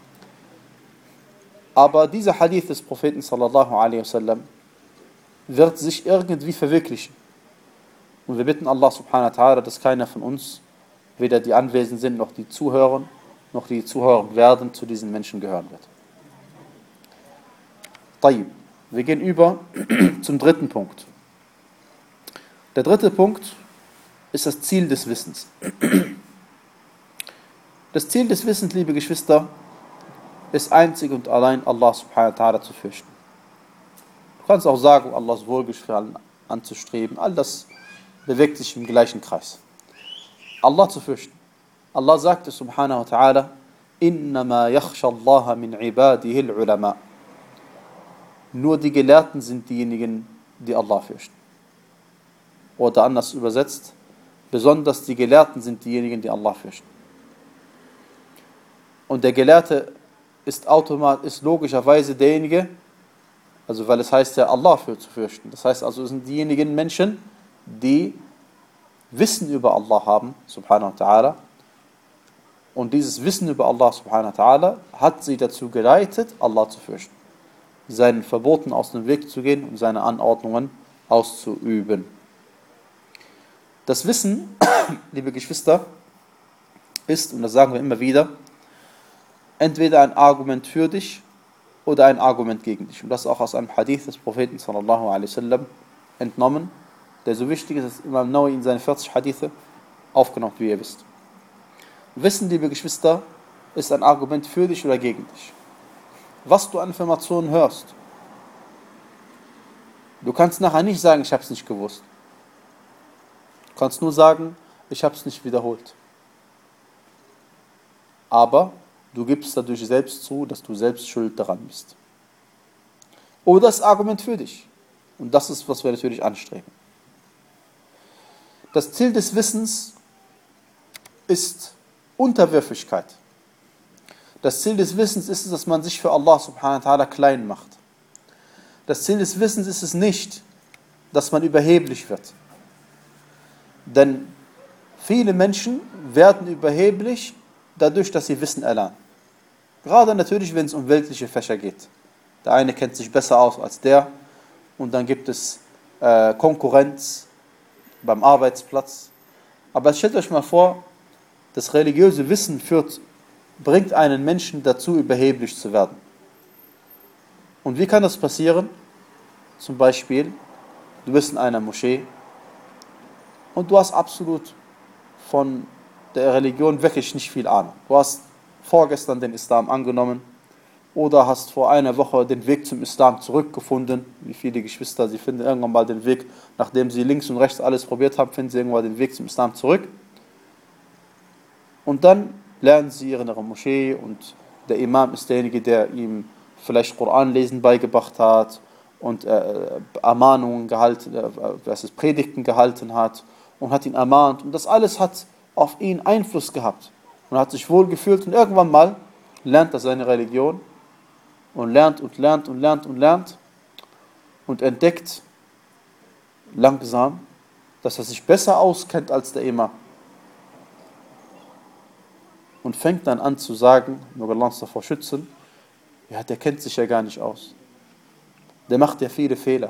Aber dieser Hadith des Propheten sallallahu alaihi wasallam wird sich irgendwie verwirklichen. Und wir bitten Allah subhanahu wa ta'ala, dass keiner von uns, weder die anwesend sind, noch die zuhören, noch die zuhören werden, zu diesen Menschen gehören wird. Tayyib. Wir gehen über zum dritten Punkt. Der dritte Punkt ist das Ziel des Wissens. Das Ziel des Wissens, liebe Geschwister, ist einzig und allein Allah subhanahu wa ta'ala zu fürchten. Du kannst auch sagen, Allahs Wohlgefallen anzustreben. All das bewegt sich im gleichen Kreis. Allah zu fürchten. Allah sagte subhanahu wa ta'ala, innama yakhsha Allah min ibadihi al-ulama. Nur die Gelehrten sind diejenigen, die Allah fürchten. Oder anders übersetzt, besonders die Gelehrten sind diejenigen, die Allah fürchten. Und der Gelehrte ist automatisch, ist logischerweise derjenige, also weil es heißt ja, Allah für zu fürchten. Das heißt also, es sind diejenigen Menschen, die Wissen über Allah haben, subhanahu wa ta'ala. Und dieses Wissen über Allah, subhanahu wa ta'ala, hat sie dazu geleitet, Allah zu fürchten. Seinen Verboten aus dem Weg zu gehen und seine Anordnungen auszuüben. Das Wissen, liebe Geschwister, ist, und das sagen wir immer wieder, entweder ein Argument für dich oder ein Argument gegen dich. Und das ist auch aus einem Hadith des Propheten sallallahu alaihi wasallam entnommen, der so wichtig ist, dass Imam Nawawi in seinen vierzig Hadithe aufgenommen, wie ihr wisst. Wissen, liebe Geschwister, ist ein Argument für dich oder gegen dich. was du an Informationen hörst. Du kannst nachher nicht sagen, ich habe es nicht gewusst. Du kannst nur sagen, ich habe es nicht wiederholt. Aber du gibst dadurch selbst zu, dass du selbst schuld daran bist. Oder das Argument für dich. Und das ist, was wir natürlich anstreben. Das Ziel des Wissens ist Unterwürfigkeit. Das Ziel des Wissens ist es, dass man sich für Allah subhanahu wa ta'ala klein macht. Das Ziel des Wissens ist es nicht, dass man überheblich wird. Denn viele Menschen werden überheblich dadurch, dass sie Wissen erlernen. Gerade natürlich, wenn es um weltliche Fächer geht. Der eine kennt sich besser aus als der und dann gibt es äh, Konkurrenz beim Arbeitsplatz. Aber stellt euch mal vor, das religiöse Wissen führt, bringt einen Menschen dazu, überheblich zu werden. Und wie kann das passieren? Zum Beispiel, du bist in einer Moschee und du hast absolut von der Religion wirklich nicht viel Ahnung. Du hast vorgestern den Islam angenommen oder hast vor einer Woche den Weg zum Islam zurückgefunden. Wie viele Geschwister, sie finden irgendwann mal den Weg, nachdem sie links und rechts alles probiert haben, finden sie irgendwann den Weg zum Islam zurück. Und dann lernen sie in ihrer Moschee und der Imam ist derjenige, der ihm vielleicht Koranlesen beigebracht hat und äh, Ermahnungen gehalten, äh, was ist, Predigten gehalten hat und hat ihn ermahnt. Und das alles hat auf ihn Einfluss gehabt und hat sich wohl gefühlt und irgendwann mal lernt er seine Religion und lernt und lernt und lernt und lernt und entdeckt langsam, dass er sich besser auskennt als der Imam. Und fängt dann an zu sagen, möge Allah uns davor schützen, ja, der kennt sich ja gar nicht aus. Der macht ja viele Fehler.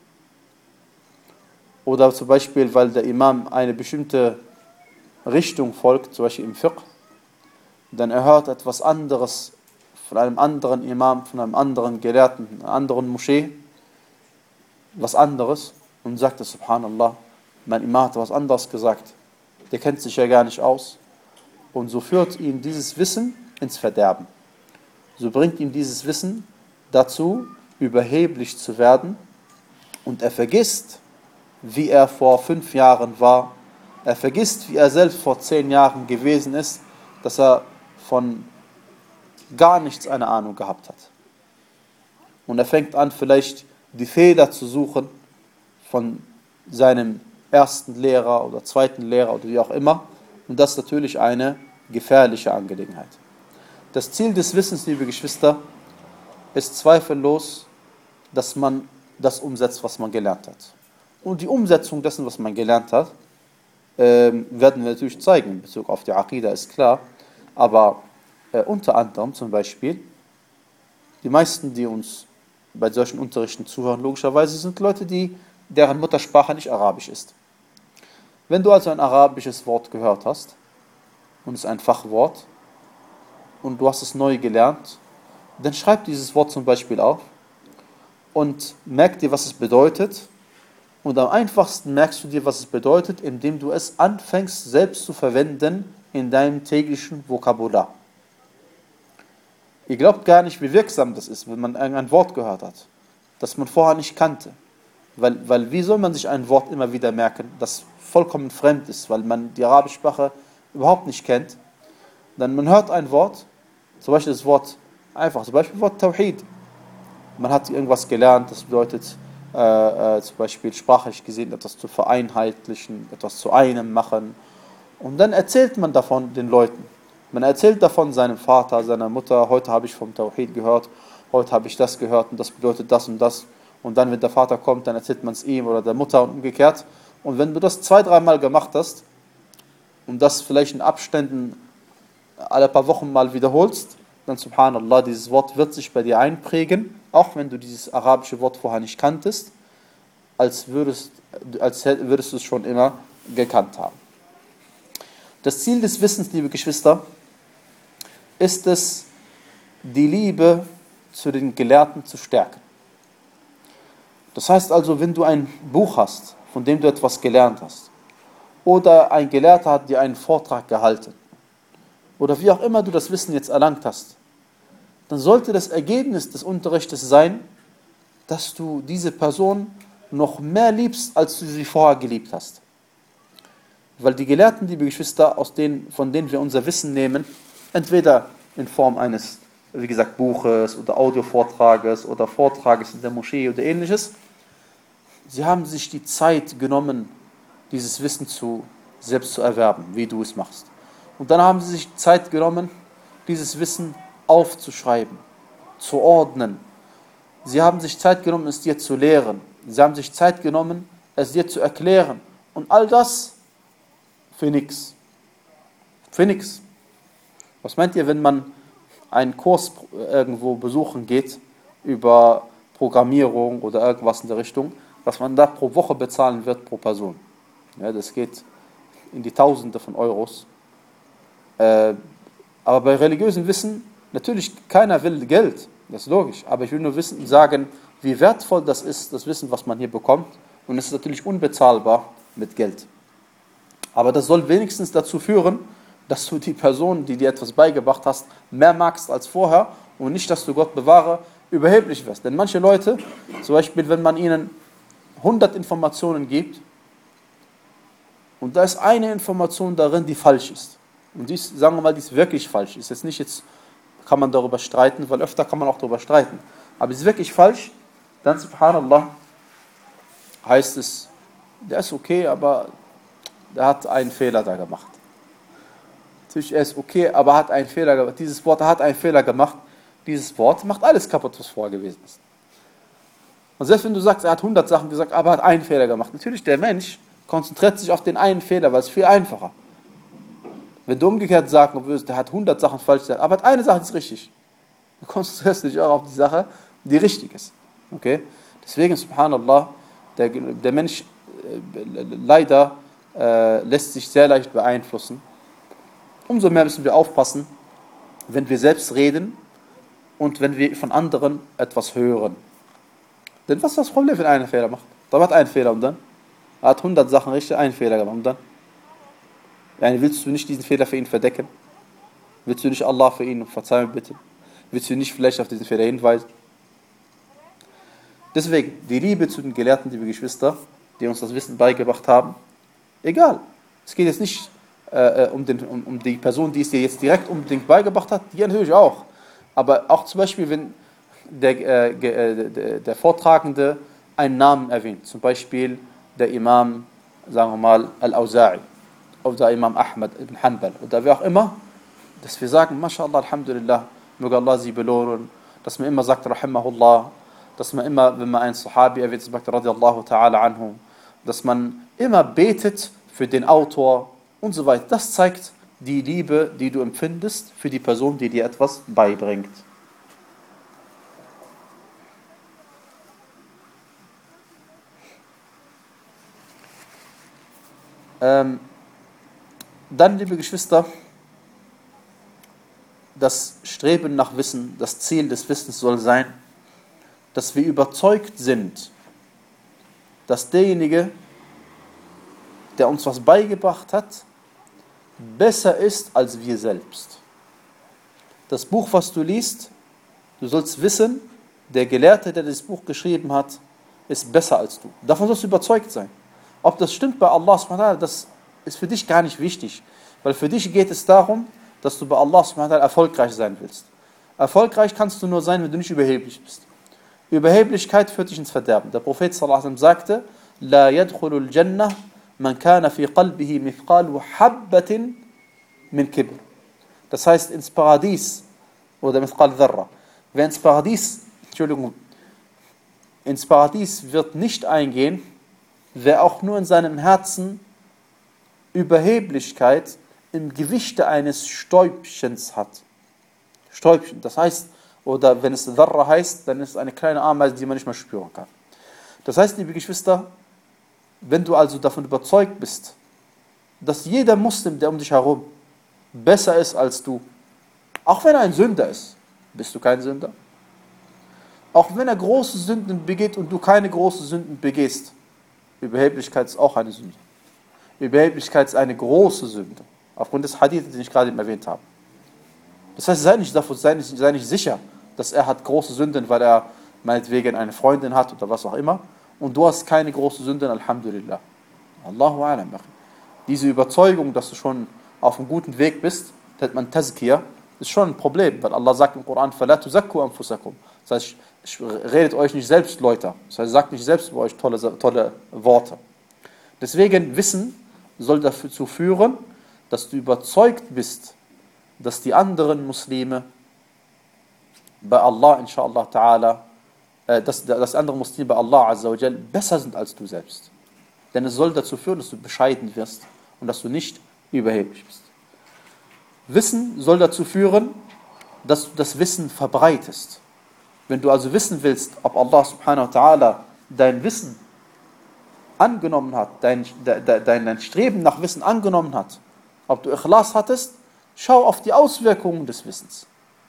Oder zum Beispiel, weil der Imam eine bestimmte Richtung folgt, zum Beispiel im Fiqh, dann er hört etwas anderes von einem anderen Imam, von einem anderen Gelehrten, einer anderen Moschee, was anderes und sagt, Subhanallah, mein Imam hat was anderes gesagt. Der kennt sich ja gar nicht aus. Und so führt ihn dieses Wissen ins Verderben. So bringt ihn dieses Wissen dazu, überheblich zu werden. Und er vergisst, wie er vor fünf Jahren war. Er vergisst, wie er selbst vor zehn Jahren gewesen ist, dass er von gar nichts eine Ahnung gehabt hat. Und er fängt an, vielleicht die Fehler zu suchen von seinem ersten Lehrer oder zweiten Lehrer oder wie auch immer. Und das ist natürlich eine gefährliche Angelegenheit. Das Ziel des Wissens, liebe Geschwister, ist zweifellos, dass man das umsetzt, was man gelernt hat. Und die Umsetzung dessen, was man gelernt hat, äh, werden wir natürlich zeigen. In Bezug auf die Aqida ist klar. Aber äh, unter anderem zum Beispiel, die meisten, die uns bei solchen Unterrichten zuhören, logischerweise sind Leute, die, deren Muttersprache nicht Arabisch ist. Wenn du also ein arabisches Wort gehört hast, und es ist ein Fachwort, und du hast es neu gelernt, dann schreib dieses Wort zum Beispiel auf und merk dir, was es bedeutet. Und am einfachsten merkst du dir, was es bedeutet, indem du es anfängst, selbst zu verwenden in deinem täglichen Vokabular. Ihr glaubt gar nicht, wie wirksam das ist, wenn man ein Wort gehört hat, das man vorher nicht kannte. Weil, weil wie soll man sich ein Wort immer wieder merken, das vollkommen fremd ist, weil man die arabische Sprache überhaupt nicht kennt? Dann man hört ein Wort, zum Beispiel das Wort, einfach, zum Beispiel das Wort Tawhid. Man hat irgendwas gelernt, das bedeutet äh, äh, zum Beispiel sprachlich gesehen, etwas zu vereinheitlichen, etwas zu einem machen. Und dann erzählt man davon den Leuten. Man erzählt davon seinem Vater, seiner Mutter, heute habe ich vom Tawhid gehört, heute habe ich das gehört und das bedeutet das und das. Und dann, wenn der Vater kommt, dann erzählt man es ihm oder der Mutter und umgekehrt. Und wenn du das zwei, dreimal gemacht hast und das vielleicht in Abständen alle paar Wochen mal wiederholst, dann subhanallah, dieses Wort wird sich bei dir einprägen, auch wenn du dieses arabische Wort vorher nicht kanntest, als würdest, als würdest du es schon immer gekannt haben. Das Ziel des Wissens, liebe Geschwister, ist es, die Liebe zu den Gelehrten zu stärken. Das heißt also, wenn du ein Buch hast, von dem du etwas gelernt hast, oder ein Gelehrter hat dir einen Vortrag gehalten, oder wie auch immer du das Wissen jetzt erlangt hast, dann sollte das Ergebnis des Unterrichtes sein, dass du diese Person noch mehr liebst, als du sie vorher geliebt hast. Weil die Gelehrten, liebe Geschwister, aus denen, von denen wir unser Wissen nehmen, entweder in Form eines, wie gesagt, Buches oder Audiovortrages oder Vortrages in der Moschee oder ähnliches, sie haben sich die Zeit genommen, dieses Wissen zu, selbst zu erwerben, wie du es machst. Und dann haben sie sich Zeit genommen, dieses Wissen aufzuschreiben, zu ordnen. Sie haben sich Zeit genommen, es dir zu lehren. Sie haben sich Zeit genommen, es dir zu erklären. Und all das für nichts. Für nichts. Was meint ihr, wenn man einen Kurs irgendwo besuchen geht über Programmierung oder irgendwas in der Richtung, was man da pro Woche bezahlen wird pro Person? Ja, das geht in die Tausende von Euros. Äh, aber bei religiösem Wissen, natürlich, keiner will Geld, das ist logisch, aber ich will nur wissen, sagen, wie wertvoll das ist, das Wissen, was man hier bekommt, und es ist natürlich unbezahlbar mit Geld. Aber das soll wenigstens dazu führen, dass du die Person, die dir etwas beigebracht hast, mehr magst als vorher und nicht, dass du, Gott bewahre, überheblich wirst. Denn manche Leute, zum Beispiel, wenn man ihnen hundert Informationen gibt und da ist eine Information darin, die falsch ist, und dies, sagen wir mal, die ist wirklich falsch, ist jetzt nicht, jetzt kann man darüber streiten, weil öfter kann man auch darüber streiten, aber ist wirklich falsch, dann, subhanallah, heißt es, der ist okay, aber der hat einen Fehler da gemacht. Natürlich, er ist okay, aber hat einen Fehler gemacht. Dieses Wort, er hat einen Fehler gemacht. Dieses Wort macht alles kaputt, was vorher gewesen ist. Und selbst wenn du sagst, er hat hundert Sachen gesagt, aber er hat einen Fehler gemacht. Natürlich, der Mensch konzentriert sich auf den einen Fehler, weil es viel einfacher. Wenn du umgekehrt sagen würdest, der hat hundert Sachen falsch gesagt, aber hat eine Sache ist richtig. Du konzentrierst dich auch auf die Sache, die richtig ist. Okay? Deswegen, subhanallah, der, der Mensch äh, leider äh, lässt sich sehr leicht beeinflussen. Umso mehr müssen wir aufpassen, wenn wir selbst reden und wenn wir von anderen etwas hören. Denn was ist das Problem, wenn einer einen Fehler macht? Da hat einen Fehler und dann? Er hat hundert Sachen richtig, einen Fehler gemacht und dann? Yani willst du nicht diesen Fehler für ihn verdecken? Willst du nicht Allah für ihn um Verzeihung bitten? Willst du nicht vielleicht auf diesen Fehler hinweisen? Deswegen, die Liebe zu den Gelehrten, liebe Geschwister, die uns das Wissen beigebracht haben, egal. Es geht jetzt nicht äh, um, den, um, um die Person, die es dir jetzt direkt unbedingt beigebracht hat, die natürlich auch. Aber auch zum Beispiel, wenn der, äh, der, der Vortragende einen Namen erwähnt, zum Beispiel der Imam, sagen wir mal, Al-Auza'i, oder der Imam Ahmad ibn Hanbal, oder wer auch immer, dass wir sagen, MashaAllah, Alhamdulillah, möge Allah sie belohnen, dass man immer sagt, Rahimahullah, dass man immer, wenn man einen Sahabi erwähnt, sagt, Radiallahu ta'ala anhu, dass man immer betet für den Autor und so weiter. Das zeigt die Liebe, die du empfindest für die Person, die dir etwas beibringt. Ähm, dann, liebe Geschwister, das Streben nach Wissen, das Ziel des Wissens soll sein, dass wir überzeugt sind, dass derjenige, der uns was beigebracht hat, besser ist als wir selbst. Das Buch, was du liest, du sollst wissen, der Gelehrte, der das Buch geschrieben hat, ist besser als du. Davon sollst du überzeugt sein. Ob das stimmt bei Allah subhanahu wa ta'ala, das ist für dich gar nicht wichtig. Weil für dich geht es darum, dass du bei Allah subhanahu wa ta'ala erfolgreich sein willst. Erfolgreich kannst du nur sein, wenn du nicht überheblich bist. Überheblichkeit führt dich ins Verderben. Der Prophet sallallahu alaihi wasallam sagte, La yadkhulul jannah man kana fi qalbihi mithqalu habbatin min kibr. Das heißt, ins Paradies, oder mithqal dharra, wer ins Paradies, Entschuldigung, ins Paradies wird nicht eingehen, wer auch nur in seinem Herzen Überheblichkeit im Gewichte eines Stäubchens hat. Stäubchen, das heißt, oder wenn es Dharra heißt, dann ist es eine kleine Ameise, die man nicht mehr spüren kann. Das heißt, liebe Geschwister, wenn du also davon überzeugt bist, dass jeder Muslim, der um dich herum besser ist als du, auch wenn er ein Sünder ist, bist du kein Sünder? Auch wenn er große Sünden begeht und du keine großen Sünden begehst, Überheblichkeit ist auch eine Sünde. Überheblichkeit ist eine große Sünde, aufgrund des Hadith, den ich gerade eben erwähnt habe. Das heißt, sei nicht davon, sei nicht, sei nicht sicher, dass er hat große Sünden, weil er meinetwegen eine Freundin hat oder was auch immer, und du hast keine große Sünden, Alhamdulillah. Allahu a'lam. Diese Überzeugung, dass du schon auf einem guten Weg bist, nennt man Tazkiyah, ist schon ein Problem, weil Allah sagt im Koran, فَلَا تُزَكُّوا أَنفُسَكُمْ. Das heißt, redet euch nicht selbst Leute. Das heißt, sagt nicht selbst über euch tolle, tolle Worte. Deswegen, Wissen soll dazu führen, dass du überzeugt bist, dass die anderen Muslime bei Allah, inshallah ta'ala, äh, dass, dass andere Muslime bei Allah azza wa jal besser sind als du selbst. Denn es soll dazu führen, dass du bescheiden wirst und dass du nicht überheblich bist. Wissen soll dazu führen, dass du das Wissen verbreitest. Wenn du also wissen willst, ob Allah subhanahu wa ta'ala dein Wissen angenommen hat, dein, dein, dein Streben nach Wissen angenommen hat, ob du Ikhlas hattest, schau auf die Auswirkungen des Wissens.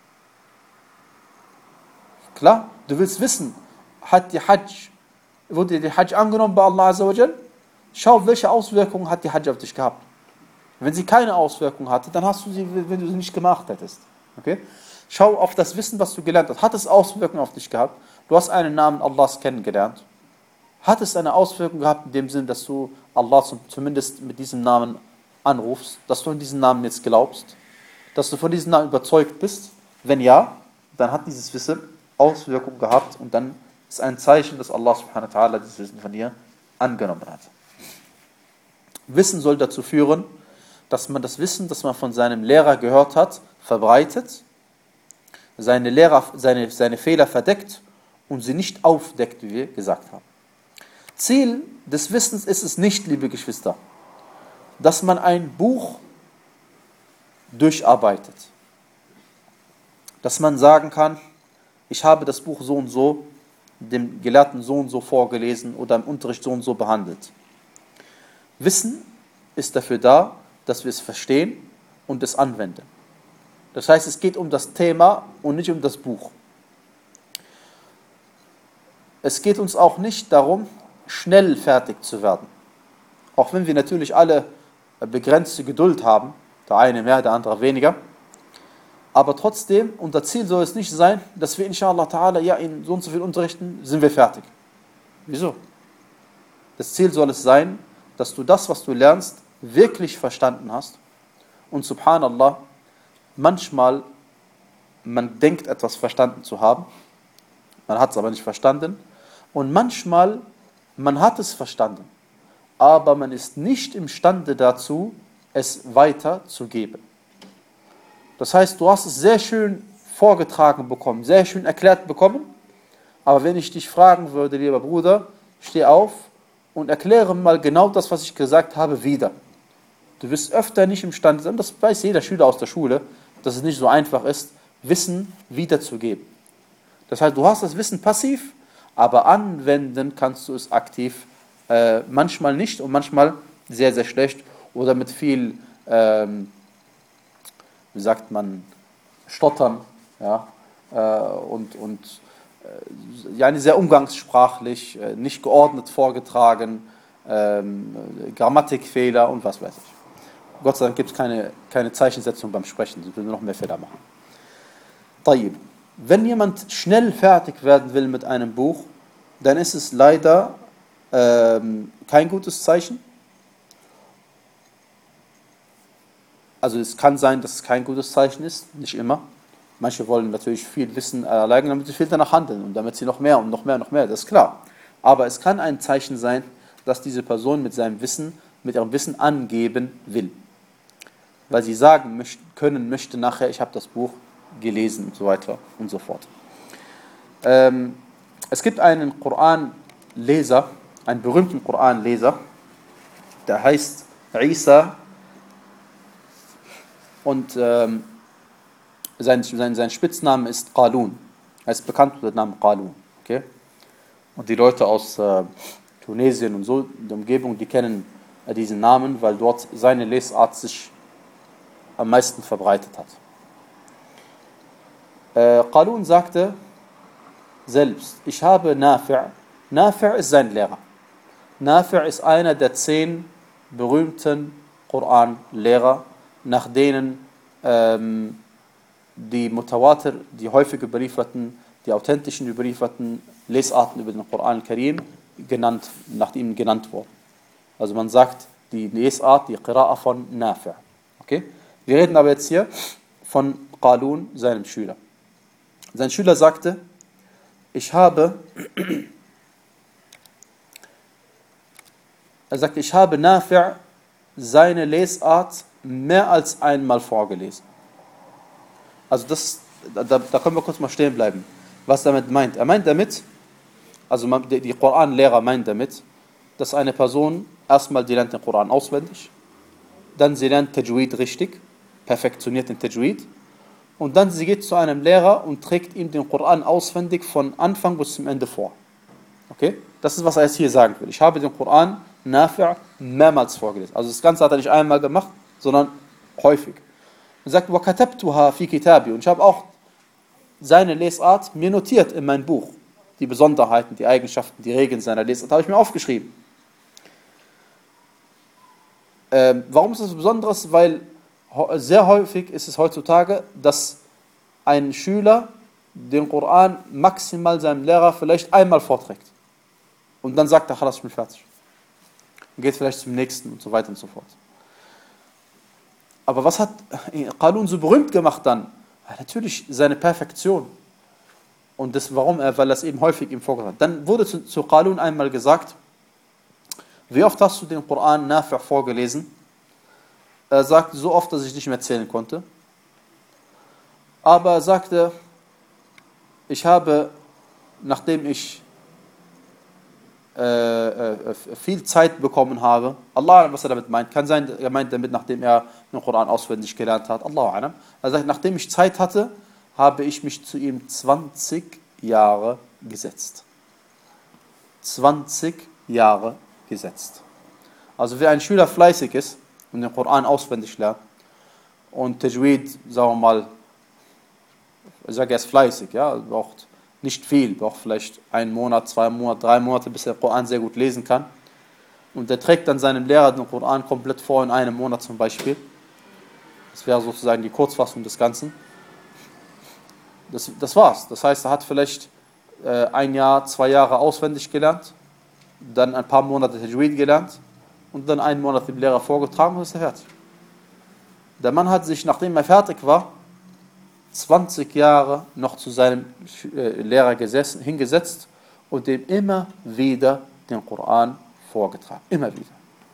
Klar, du willst wissen, hat die Hajj, wurde die Hajj angenommen bei Allah azza wa jal? Schau, welche Auswirkungen hat die Hajj auf dich gehabt. Wenn sie keine Auswirkungen hatte, dann hast du sie, wenn du sie nicht gemacht hättest. Okay? Schau auf das Wissen, was du gelernt hast. Hat es Auswirkungen auf dich gehabt? Du hast einen Namen Allahs kennengelernt. Hat es eine Auswirkung gehabt in dem Sinn, dass du Allah zumindest mit diesem Namen anrufst, dass du an diesen Namen jetzt glaubst, dass du von diesem Namen überzeugt bist? Wenn ja, dann hat dieses Wissen Auswirkungen gehabt und dann ist ein Zeichen, dass Allah subhanahu wa ta'ala dieses Wissen von dir angenommen hat. Wissen soll dazu führen, dass man das Wissen, das man von seinem Lehrer gehört hat, verbreitet, seine, Lehrer, seine, seine Fehler verdeckt und sie nicht aufdeckt, wie wir gesagt haben. Ziel des Wissens ist es nicht, liebe Geschwister, dass man ein Buch durcharbeitet. Dass man sagen kann, ich habe das Buch so und so, dem Gelehrten so und so vorgelesen oder im Unterricht so und so behandelt. Wissen ist dafür da, dass wir es verstehen und es anwenden. Das heißt, es geht um das Thema und nicht um das Buch. Es geht uns auch nicht darum, schnell fertig zu werden. Auch wenn wir natürlich alle begrenzte Geduld haben, der eine mehr, der andere weniger. Aber trotzdem, unser Ziel soll es nicht sein, dass wir inshallah ta'ala, ja, in so und so viel unterrichten, sind wir fertig. Wieso? Das Ziel soll es sein, dass du das, was du lernst, wirklich verstanden hast. Und subhanallah, manchmal, man denkt etwas verstanden zu haben, man hat es aber nicht verstanden. Und manchmal, man hat es verstanden, aber man ist nicht imstande dazu, es weiterzugeben. Das heißt, du hast es sehr schön vorgetragen bekommen, sehr schön erklärt bekommen, aber wenn ich dich fragen würde, lieber Bruder, steh auf und erkläre mal genau das, was ich gesagt habe, wieder. Du wirst öfter nicht imstande sein, das weiß jeder Schüler aus der Schule, dass es nicht so einfach ist, Wissen wiederzugeben. Das heißt, du hast das Wissen passiv, aber anwenden kannst du es aktiv, äh, manchmal nicht und manchmal sehr, sehr schlecht oder mit viel, ähm, wie sagt man, Stottern, ja, äh, und, und äh, ja, sehr umgangssprachlich, äh, nicht geordnet vorgetragen, ähm, Grammatikfehler und was weiß ich. Gott sei Dank gibt es keine, keine Zeichensetzung beim Sprechen, sie will nur noch mehr Fehler machen. Tayyib. Wenn jemand schnell fertig werden will mit einem Buch, dann ist es leider ähm, kein gutes Zeichen. Also es kann sein, dass es kein gutes Zeichen ist, nicht immer. Manche wollen natürlich viel Wissen erlangen, damit sie viel danach handeln und damit sie noch mehr und noch mehr und noch mehr, das ist klar. Aber es kann ein Zeichen sein, dass diese Person mit seinem Wissen, mit ihrem Wissen angeben will. Weil sie sagen möchten, können möchte nachher, ich habe das Buch gelesen und so weiter und so fort. Ähm, es gibt einen Koranleser, einen berühmten Koranleser, der heißt Isa und ähm, sein, sein, sein Spitzname ist Qalun. Er ist bekannt unter dem Namen Qalun. Okay? Und die Leute aus äh, Tunesien und so, in der Umgebung, die kennen äh, diesen Namen, weil dort seine Lesart sich am meisten verbreitet hat. Äh, Qalun sagte selbst, ich habe Nafi'. Nafi' ist sein Lehrer. Nafi' ist einer der zehn berühmten Koranlehrer, nach denen ähm, die Mutawatir, die häufig überlieferten, die authentischen überlieferten Lesarten über den Koran al-Karim genannt, nach ihm genannt worden. Also man sagt die Lesart, die Qira'a von Nafi'. Okay? Wir reden aber jetzt hier von Qalun, seinem Schüler. Sein Schüler sagte, ich habe, er sagte, ich habe Nafi' seine Lesart mehr als einmal vorgelesen. Also das, da, da können wir kurz mal stehen bleiben, was damit meint. Er meint damit, also die, die Koranlehrer meint damit, dass eine Person erstmal, die lernt den Koran auswendig, dann sie lernt Tajweed richtig, perfektioniert den Tajweed, und dann sie geht zu einem Lehrer und trägt ihm den Koran auswendig von Anfang bis zum Ende vor. Okay? Das ist, was er jetzt hier sagen will. Ich habe den Koran Nafi' mehrmals vorgelesen. Also das Ganze hat er nicht einmal gemacht, sondern häufig. Er sagt, وَكَتَبْتُهَا فِي كِتَابِي, und ich habe auch seine Lesart mir notiert in mein Buch. Die Besonderheiten, die Eigenschaften, die Regeln seiner Lesart habe ich mir aufgeschrieben. Ähm, warum ist das Besonderes? Weil sehr häufig ist es heutzutage, dass ein Schüler den Koran maximal seinem Lehrer vielleicht einmal vorträgt. Und dann sagt er, ich bin fertig. Und geht vielleicht zum nächsten und so weiter und so fort. Aber was hat Qalun so berühmt gemacht dann? Ja, natürlich seine Perfektion. Und das, warum er? Weil das eben häufig ihm vorgetragen hat. Dann wurde zu, zu Qalun einmal gesagt, wie oft hast du den Koran Nafi' vorgelesen? Er sagte, so oft, dass ich nicht mehr zählen konnte. Aber er sagte, ich habe, nachdem ich äh, äh, viel Zeit bekommen habe, Allah, was er damit meint, kann sein, er meint damit, nachdem er den Koran auswendig gelernt hat, Allah, er sagt, nachdem ich Zeit hatte, habe ich mich zu ihm zwanzig Jahre gesetzt. zwanzig Jahre gesetzt. Also wer ein Schüler fleißig ist und den Koran auswendig lernt und Tajweed, sagen wir mal, ich sage, er ist fleißig, ja, braucht nicht viel, braucht vielleicht einen Monat, zwei Monate, drei Monate, bis er den Koran sehr gut lesen kann. Und der trägt dann seinem Lehrer den Koran komplett vor in einem Monat zum Beispiel. Das wäre sozusagen die Kurzfassung des Ganzen. Das, das war's. Das heißt, er hat vielleicht äh, ein Jahr, zwei Jahre auswendig gelernt, dann ein paar Monate Tajweed gelernt und dann einen Monat dem Lehrer vorgetragen und ist er fertig. Der Mann hat sich, nachdem er fertig war, zwanzig Jahre noch zu seinem Lehrer gesessen, hingesetzt und dem immer wieder den Koran vorgetragen. Immer wieder.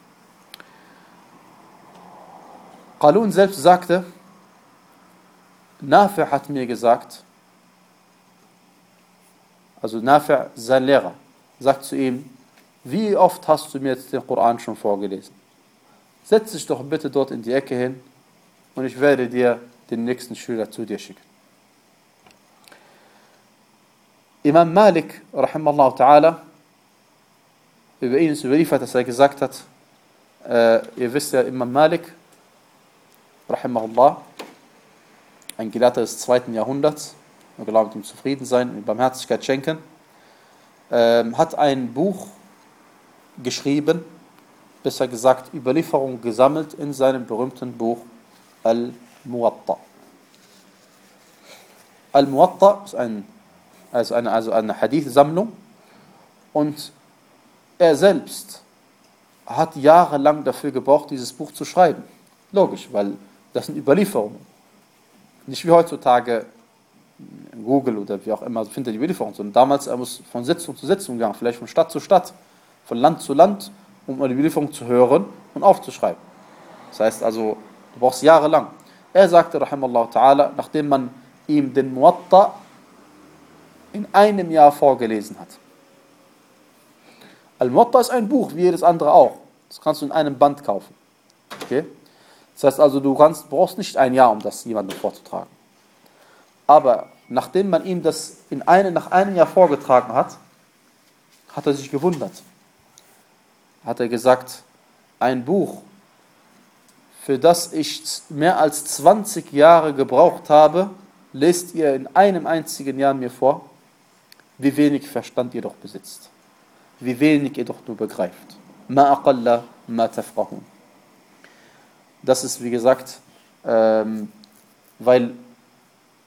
Qalun selbst sagte, Nafi' hat mir gesagt, also Nafi', sein Lehrer, sagt zu ihm, wie oft hast du mir jetzt den Koran schon vorgelesen? Setz dich doch bitte dort in die Ecke hin und ich werde dir den nächsten Schüler zu dir schicken. Imam Malik, rahimallahu ta'ala, über ihn ist überliefert, dass er gesagt hat, äh, ihr wisst ja, Imam Malik, rahimahullah, ein Gelehrter des zweiten Jahrhunderts, wir glauben, mit ihm zufrieden sein, mit Barmherzigkeit schenken, äh, hat ein Buch geschrieben, besser gesagt Überlieferung gesammelt in seinem berühmten Buch Al-Muwatta. Al-Muwatta ist ein, also eine, also eine Hadith-Sammlung und er selbst hat jahrelang dafür gebraucht, dieses Buch zu schreiben. Logisch, weil das sind Überlieferungen. Nicht wie heutzutage Google oder wie auch immer findet die Überlieferung, sondern damals er muss von Sitzung zu Sitzung gegangen, vielleicht von Stadt zu Stadt, von Land zu Land, um die Überlieferung zu hören und aufzuschreiben. Das heißt also, du brauchst jahrelang. Er sagte, rahimallahu ta'ala, nachdem man ihm den Muwatta in einem Jahr vorgelesen hat. Al-Muwatta ist ein Buch, wie jedes andere auch. Das kannst du in einem Band kaufen. Okay? Das heißt also, du kannst, brauchst nicht ein Jahr, um das jemandem vorzutragen. Aber nachdem man ihm das in eine, nach einem Jahr vorgetragen hat, hat er sich gewundert. Hat er gesagt, ein Buch, für das ich mehr als zwanzig Jahre gebraucht habe, lest ihr in einem einzigen Jahr mir vor, wie wenig Verstand ihr doch besitzt. Wie wenig ihr doch nur begreift. Ma aqalla ma tafqahun. Das ist, wie gesagt, ähm, weil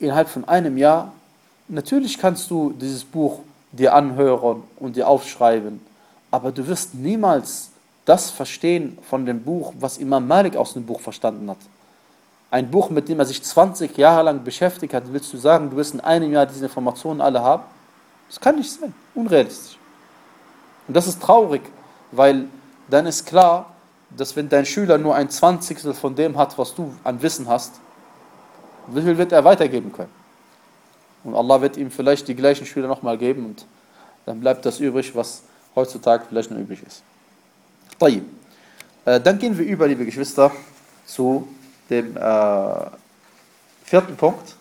innerhalb von einem Jahr, natürlich kannst du dieses Buch dir anhören und dir aufschreiben, aber du wirst niemals das verstehen von dem Buch, was Imam Malik aus dem Buch verstanden hat. Ein Buch, mit dem er sich zwanzig Jahre lang beschäftigt hat, willst du sagen, du wirst in einem Jahr diese Informationen alle haben? Das kann nicht sein, unrealistisch. Und das ist traurig, weil dann ist klar, dass wenn dein Schüler nur ein Zwanzigstel von dem hat, was du an Wissen hast, wie viel wird er weitergeben können? Und Allah wird ihm vielleicht die gleichen Schüler nochmal geben und dann bleibt das übrig, was heutzutage vielleicht noch übrig ist. طيب. Äh, dann gehen wir über, liebe Geschwister, zu dem äh, vierten Punkt.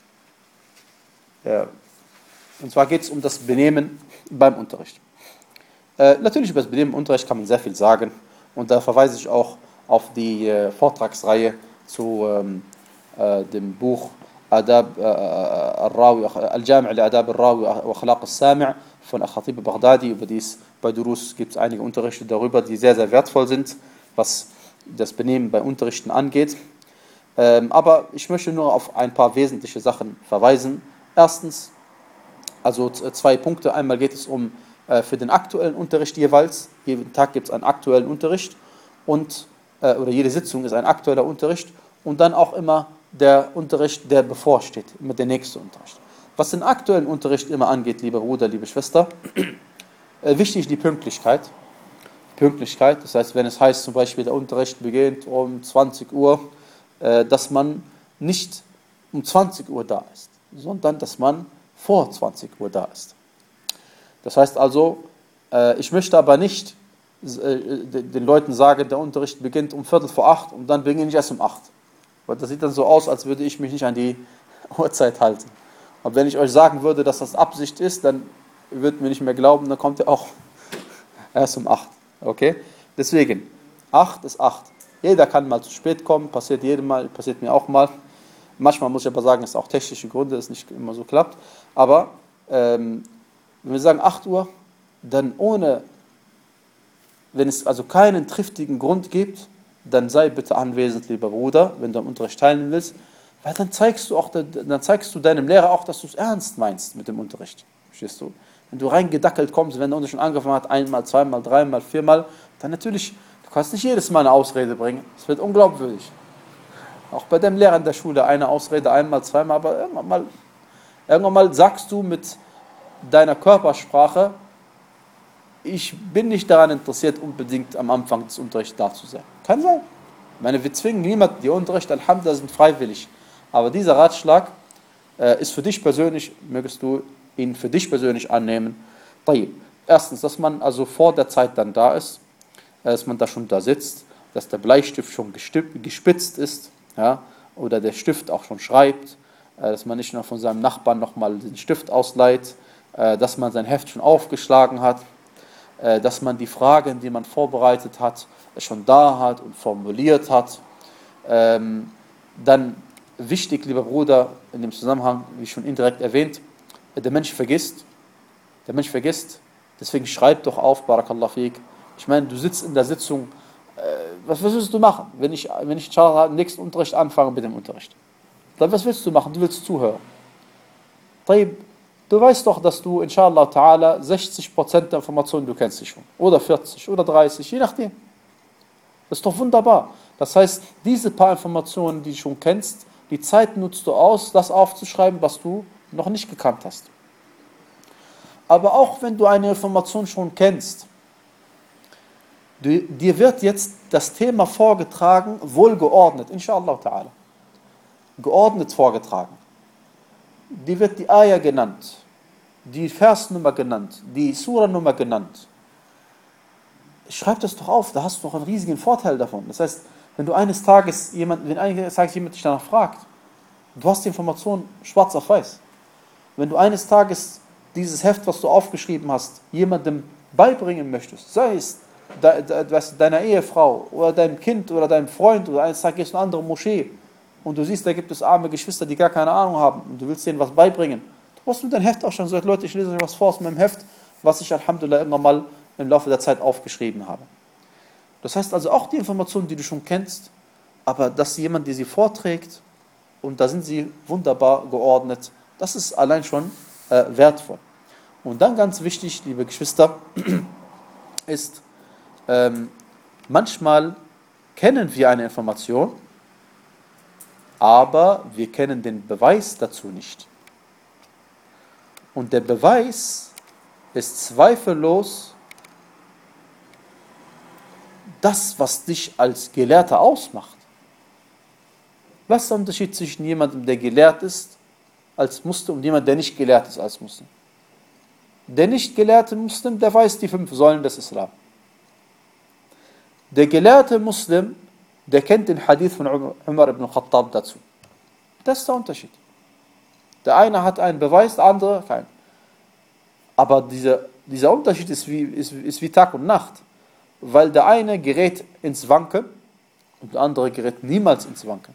Ja. Und zwar geht es um das Benehmen beim Unterricht. Äh, natürlich über das Benehmen im Unterricht kann man sehr viel sagen und da verweise ich auch auf die äh, Vortragsreihe zu ähm, äh, dem Buch Adab äh, al-Rawi, Al-Jami' li-Adab al-Rawi wa Akhlaq al-Sami' von Al-Khatib Baghdadi. Über dies bei Durus gibt es einige Unterrichte darüber, die sehr, sehr wertvoll sind, was das Benehmen bei Unterrichten angeht. Ähm, aber ich möchte nur auf ein paar wesentliche Sachen verweisen. Erstens, also zwei Punkte. Einmal geht es um äh, für den aktuellen Unterricht jeweils. Jeden Tag gibt es einen aktuellen Unterricht und äh, oder jede Sitzung ist ein aktueller Unterricht und dann auch immer der Unterricht, der bevorsteht, immer der nächste Unterricht. Was den aktuellen Unterricht immer angeht, lieber Bruder, liebe Schwester, äh, wichtig die Pünktlichkeit. Pünktlichkeit, das heißt, wenn es heißt zum Beispiel, der Unterricht beginnt um zwanzig Uhr, äh, dass man nicht um zwanzig Uhr da ist, sondern dass man vor zwanzig Uhr da ist. Das heißt also, äh, ich möchte aber nicht äh, den Leuten sagen, der Unterricht beginnt um Viertel vor acht und dann beginne ich erst um acht. Weil das sieht dann so aus, als würde ich mich nicht an die Uhrzeit halten. Und wenn ich euch sagen würde, dass das Absicht ist, dann würdet ihr mir nicht mehr glauben, dann kommt ihr auch erst um acht. Okay? Deswegen, acht ist acht. Jeder kann mal zu spät kommen, passiert jedem Mal, passiert mir auch mal. Manchmal muss ich aber sagen, es ist auch technische Gründe, dass es nicht immer so klappt. Aber ähm, wenn wir sagen acht Uhr, dann ohne, wenn es also keinen triftigen Grund gibt, dann sei bitte anwesend, lieber Bruder, wenn du am Unterricht teilnehmen willst, weil dann zeigst du auch, dann zeigst du deinem Lehrer auch, dass du es ernst meinst mit dem Unterricht. Verstehst du? Wenn du reingedackelt kommst, wenn der Unterricht schon angefangen hat, einmal, zweimal, dreimal, viermal, dann natürlich, du kannst nicht jedes Mal eine Ausrede bringen. Es wird unglaubwürdig. Auch bei dem Lehrer in der Schule eine Ausrede, einmal, zweimal, aber irgendwann mal, irgendwann mal sagst du mit deiner Körpersprache, ich bin nicht daran interessiert, unbedingt am Anfang des Unterrichts da zu sein. Kann sein. Ich meine, wir zwingen niemanden, die Unterricht, Alhamdulillah, sind freiwillig. Aber dieser Ratschlag äh, ist für dich persönlich, mögest du ihn für dich persönlich annehmen. Erstens, dass man also vor der Zeit dann da ist, dass man da schon da sitzt, dass der Bleistift schon gespitzt ist, ja, oder der Stift auch schon schreibt, dass man nicht noch von seinem Nachbarn nochmal den Stift ausleiht, dass man sein Heft schon aufgeschlagen hat, dass man die Fragen, die man vorbereitet hat, schon da hat und formuliert hat. Dann wichtig, lieber Bruder, in dem Zusammenhang, wie schon indirekt erwähnt, der Mensch vergisst, der Mensch vergisst, deswegen schreib doch auf, Barakallahu fik. Ich meine, du sitzt in der Sitzung, äh, was, was willst du machen, wenn ich, wenn ich inshallah den nächsten Unterricht anfange mit dem Unterricht? Dann was willst du machen? Du willst zuhören. Du weißt doch, dass du inshallah ta'ala sechzig Prozent der Informationen, du kennst sie schon. Oder vierzig oder dreißig, je nachdem. Das ist doch wunderbar. Das heißt, diese paar Informationen, die du schon kennst, die Zeit nutzt du aus, das aufzuschreiben, was du noch nicht gekannt hast. Aber auch wenn du eine Information schon kennst, du, dir wird jetzt das Thema vorgetragen, wohlgeordnet, inshallah ta'ala. Geordnet vorgetragen. Dir wird die Ayah genannt, die Versnummer genannt, die Surah-Nummer genannt. Schreib das doch auf, da hast du doch einen riesigen Vorteil davon. Das heißt, wenn du eines Tages jemand, wenn eines Tages jemand dich danach fragt, du hast die Information schwarz auf weiß. Wenn du eines Tages dieses Heft, was du aufgeschrieben hast, jemandem beibringen möchtest, sei es de, de, de, deiner Ehefrau oder deinem Kind oder deinem Freund oder eines Tages gehst du in eine andere Moschee und du siehst, da gibt es arme Geschwister, die gar keine Ahnung haben und du willst denen was beibringen, du brauchst mit deinem Heft auch schon sagen, Leute, ich lese euch was vor aus meinem Heft, was ich Alhamdulillah immer mal im Laufe der Zeit aufgeschrieben habe. Das heißt also auch die Informationen, die du schon kennst, aber dass jemand dir sie vorträgt, und da sind sie wunderbar geordnet. Das ist allein schon äh, wertvoll. Und dann ganz wichtig, liebe Geschwister, ist, ähm, manchmal kennen wir eine Information, aber wir kennen den Beweis dazu nicht. Und der Beweis ist zweifellos das, was dich als Gelehrter ausmacht. Was ist der Unterschied zwischen jemandem, der gelehrt ist als Muslim und jemandem, der nicht gelehrt ist als Muslim? Der nicht gelehrte Muslim, der weiß die fünf Säulen des Islam. Der gelehrte Muslim, der kennt den Hadith von Umar ibn Khattab dazu. Das ist der Unterschied. Der eine hat einen Beweis, der andere keinen. Aber dieser, dieser Unterschied ist wie, ist, ist wie Tag und Nacht. Weil der eine gerät ins Wanken und der andere gerät niemals ins Wanken.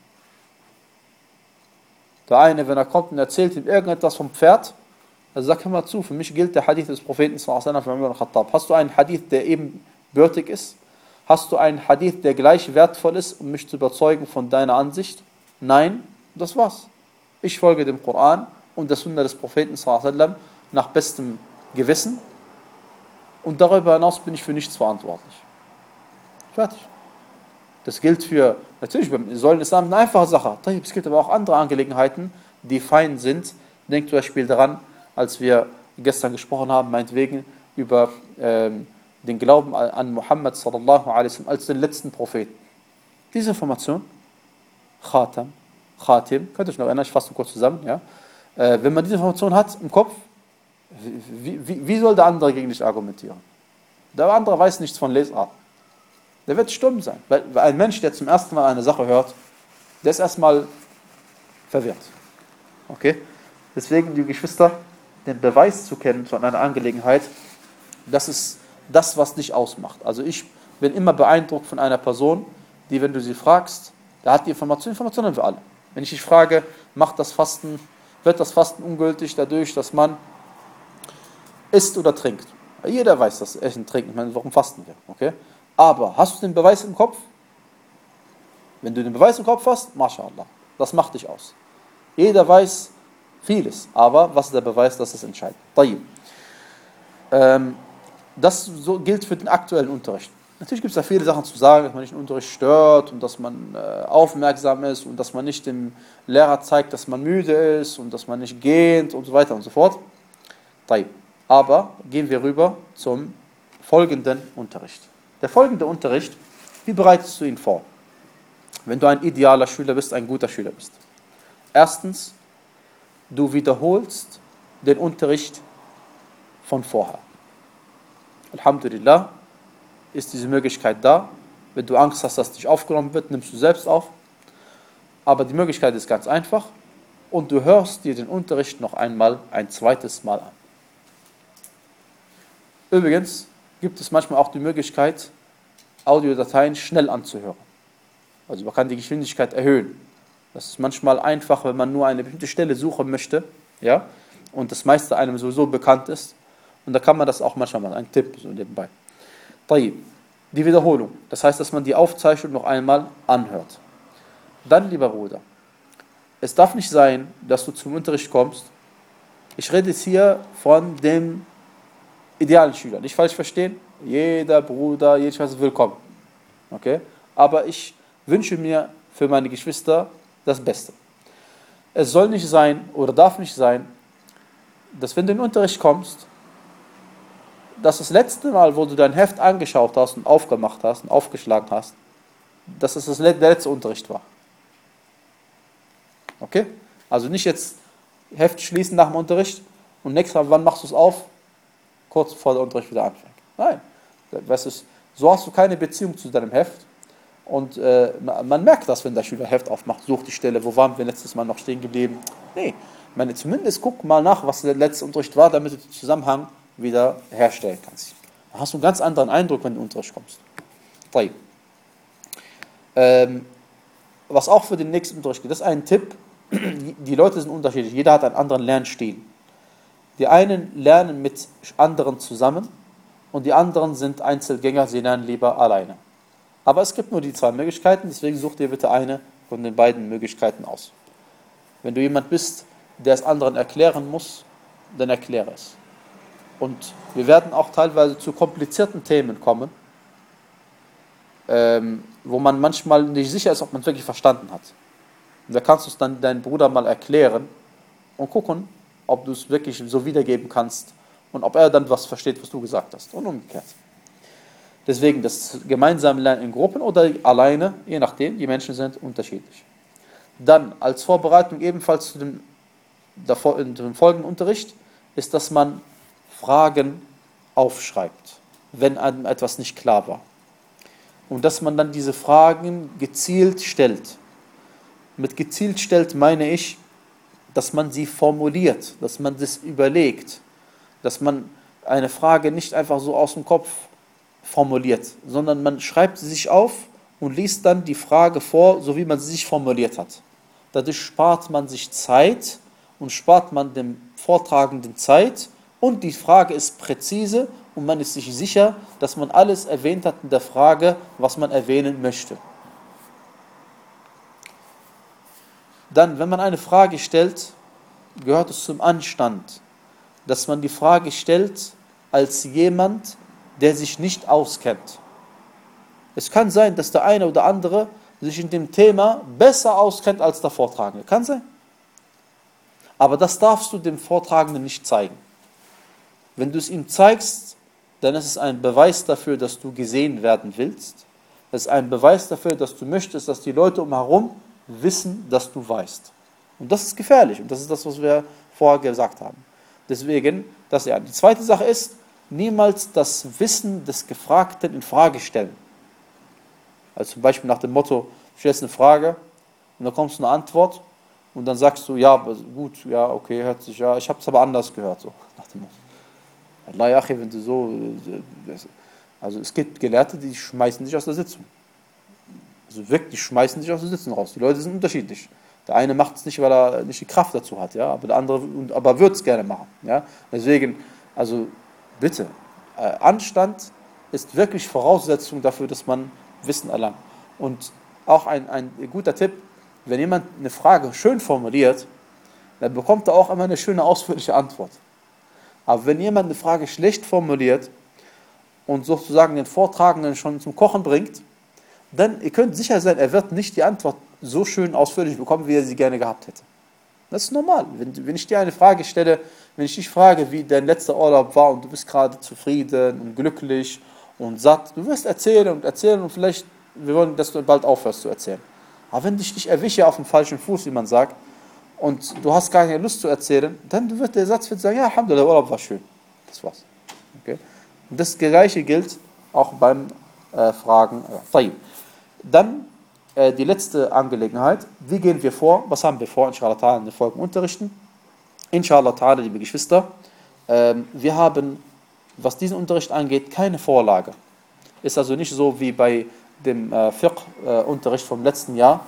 Der eine, wenn er kommt und erzählt ihm irgendetwas vom Pferd, er sagt, hör mal zu, für mich gilt der Hadith des Propheten von Umar ibn Khattab. Hast du einen Hadith, der ebenbürtig ist? Hast du einen Hadith, der gleich wertvoll ist, um mich zu überzeugen von deiner Ansicht? Nein, das war's. Ich folge dem Koran und der Sunna des Propheten sallallahu alaihi wasallam nach bestem Gewissen und darüber hinaus bin ich für nichts verantwortlich. Fertig. Das gilt für, natürlich, beim Säulen des Islam eine einfache Sache. Es gibt aber auch andere Angelegenheiten, die fein sind. Denkt zum Beispiel daran, als wir gestern gesprochen haben, meinetwegen über ähm, den Glauben an Muhammad sallallahu alaihi wasallam als den letzten Propheten. Diese Information, Khatam, Khatim, könnt ihr euch noch erinnern, ich fasse kurz zusammen, ja? Äh, wenn man diese Information hat im Kopf, wie, wie, wie soll der andere gegen dich argumentieren? Der andere weiß nichts von Lesart. Der wird stumm sein, weil, weil ein Mensch, der zum ersten Mal eine Sache hört, der ist erstmal verwirrt. Okay? Deswegen, die Geschwister, den Beweis zu kennen von einer Angelegenheit, das ist das, was dich ausmacht. Also ich bin immer beeindruckt von einer Person, die, wenn du sie fragst, da hat die Information, Informationen für alle. Wenn ich dich frage, macht das Fasten, wird das Fasten ungültig dadurch, dass man isst oder trinkt? Jeder weiß, dass Essen, Trinken, ich meine, warum fasten wir? Okay? Aber hast du den Beweis im Kopf? Wenn du den Beweis im Kopf hast, MashaAllah, das macht dich aus. Jeder weiß vieles, aber was ist der Beweis, das ist entscheidend. Ähm, das so gilt für den aktuellen Unterricht. Natürlich gibt es da viele Sachen zu sagen, dass man nicht den Unterricht stört und dass man äh, aufmerksam ist und dass man nicht dem Lehrer zeigt, dass man müde ist und dass man nicht gähnt und so weiter und so fort. Aber gehen wir rüber zum folgenden Unterricht. Der folgende Unterricht, wie bereitest du ihn vor? Wenn du ein idealer Schüler bist, ein guter Schüler bist. Erstens, du wiederholst den Unterricht von vorher. Alhamdulillah ist diese Möglichkeit da. Wenn du Angst hast, dass dich aufgenommen wird, nimmst du selbst auf. Aber die Möglichkeit ist ganz einfach. Und du hörst dir den Unterricht noch einmal ein zweites Mal an. Übrigens gibt es manchmal auch die Möglichkeit, Audiodateien schnell anzuhören. Also man kann die Geschwindigkeit erhöhen. Das ist manchmal einfach, wenn man nur eine bestimmte Stelle suchen möchte, ja, und das meiste einem sowieso bekannt ist. Und da kann man das auch manchmal machen, ein Tipp so nebenbei. Die Wiederholung, das heißt, dass man die Aufzeichnung noch einmal anhört. Dann, lieber Bruder, es darf nicht sein, dass du zum Unterricht kommst. Ich rede jetzt hier von dem idealen Schüler, nicht falsch verstehen. Jeder Bruder, jeder Schwester ist willkommen. Okay? Aber ich wünsche mir für meine Geschwister das Beste. Es soll nicht sein oder darf nicht sein, dass wenn du in den Unterricht kommst, dass das letzte Mal, wo du dein Heft angeschaut hast und aufgemacht hast und aufgeschlagen hast, dass es das der letzte Unterricht war. Okay? Also nicht jetzt Heft schließen nach dem Unterricht und nächstes Mal, wann machst du es auf? Kurz bevor der Unterricht wieder anfängt. Nein. Weißt du, so hast du keine Beziehung zu deinem Heft. Und äh, man merkt das, wenn der Schüler Heft aufmacht, sucht die Stelle, wo waren wir letztes Mal noch stehen geblieben. Nee, ich meine, zumindest guck mal nach, was der letzte Unterricht war, damit du den Zusammenhang wieder herstellen kannst. Da hast du einen ganz anderen Eindruck, wenn du in den Unterricht kommst. Ähm, was auch für den nächsten Unterricht geht, das ist ein Tipp. Die Leute sind unterschiedlich, jeder hat einen anderen Lernstil. Die einen lernen mit anderen zusammen und die anderen sind Einzelgänger, sie lernen lieber alleine. Aber es gibt nur die zwei Möglichkeiten, deswegen such dir bitte eine von den beiden Möglichkeiten aus. Wenn du jemand bist, der es anderen erklären muss, dann erkläre es. Und wir werden auch teilweise zu komplizierten Themen kommen, ähm, wo man manchmal nicht sicher ist, ob man es wirklich verstanden hat. Und da kannst du es dann deinem Bruder mal erklären und gucken, ob du es wirklich so wiedergeben kannst und ob er dann was versteht, was du gesagt hast. Und umgekehrt. Deswegen das gemeinsame Lernen in Gruppen oder alleine, je nachdem, die Menschen sind unterschiedlich. Dann als Vorbereitung ebenfalls zu dem, davor, in dem folgenden Unterricht ist, dass man Fragen aufschreibt, wenn einem etwas nicht klar war. Und dass man dann diese Fragen gezielt stellt. Mit gezielt stellt meine ich, dass man sie formuliert, dass man das überlegt, dass man eine Frage nicht einfach so aus dem Kopf formuliert, sondern man schreibt sie sich auf und liest dann die Frage vor, so wie man sie sich formuliert hat. Dadurch spart man sich Zeit und spart man dem Vortragenden Zeit und die Frage ist präzise und man ist sich sicher, dass man alles erwähnt hat in der Frage, was man erwähnen möchte. Dann, wenn man eine Frage stellt, gehört es zum Anstand, dass man die Frage stellt als jemand, der sich nicht auskennt. Es kann sein, dass der eine oder andere sich in dem Thema besser auskennt als der Vortragende. Kann sein. Aber das darfst du dem Vortragenden nicht zeigen. Wenn du es ihm zeigst, dann ist es ein Beweis dafür, dass du gesehen werden willst. Es ist ein Beweis dafür, dass du möchtest, dass die Leute umherum wissen, dass du weißt. Und das ist gefährlich. Und das ist das, was wir vorher gesagt haben. Deswegen, das ja. Die zweite Sache ist, niemals das Wissen des Gefragten in Frage stellen. Also zum Beispiel nach dem Motto, du stellst eine Frage und dann kommst du eine Antwort und dann sagst du, ja, gut, ja, okay, hört sich, ja, ich habe es aber anders gehört. So, nach dem Motto. Allah, ja, wenn du so, also es gibt Gelehrte, die schmeißen dich aus der Sitzung. Also wirklich, die schmeißen dich aus der Sitzung raus. Die Leute sind unterschiedlich. Der eine macht es nicht, weil er nicht die Kraft dazu hat, ja, aber der andere, aber wird es gerne machen, ja. Deswegen, also bitte, äh, Anstand ist wirklich Voraussetzung dafür, dass man Wissen erlangt. Und auch ein, ein guter Tipp, wenn jemand eine Frage schön formuliert, dann bekommt er auch immer eine schöne, ausführliche Antwort. Aber wenn jemand eine Frage schlecht formuliert und sozusagen den Vortragenden schon zum Kochen bringt, dann, ihr könnt sicher sein, er wird nicht die Antwort so schön ausführlich bekommen, wie er sie gerne gehabt hätte. Das ist normal. Wenn, wenn ich dir eine Frage stelle, wenn ich dich frage, wie dein letzter Urlaub war und du bist gerade zufrieden und glücklich und satt, du wirst erzählen und erzählen und vielleicht, wir wollen, dass du bald aufhörst zu erzählen. Aber wenn ich dich erwische auf dem falschen Fuß, wie man sagt, und du hast gar keine Lust zu erzählen, dann wird der Satz wird sagen, ja, Alhamdulillah, der Urlaub war schön. Das war's. Okay? Und das Gleiche gilt auch beim äh, Fragen. Äh, dann äh, die letzte Angelegenheit. Wie gehen wir vor? Was haben wir vor? Inshallah ta'ala in den Folgen unterrichten. Inshallah ta'ala, liebe Geschwister, äh, wir haben, was diesen Unterricht angeht, keine Vorlage. Ist also nicht so wie bei dem äh, Fiqh-Unterricht vom letzten Jahr.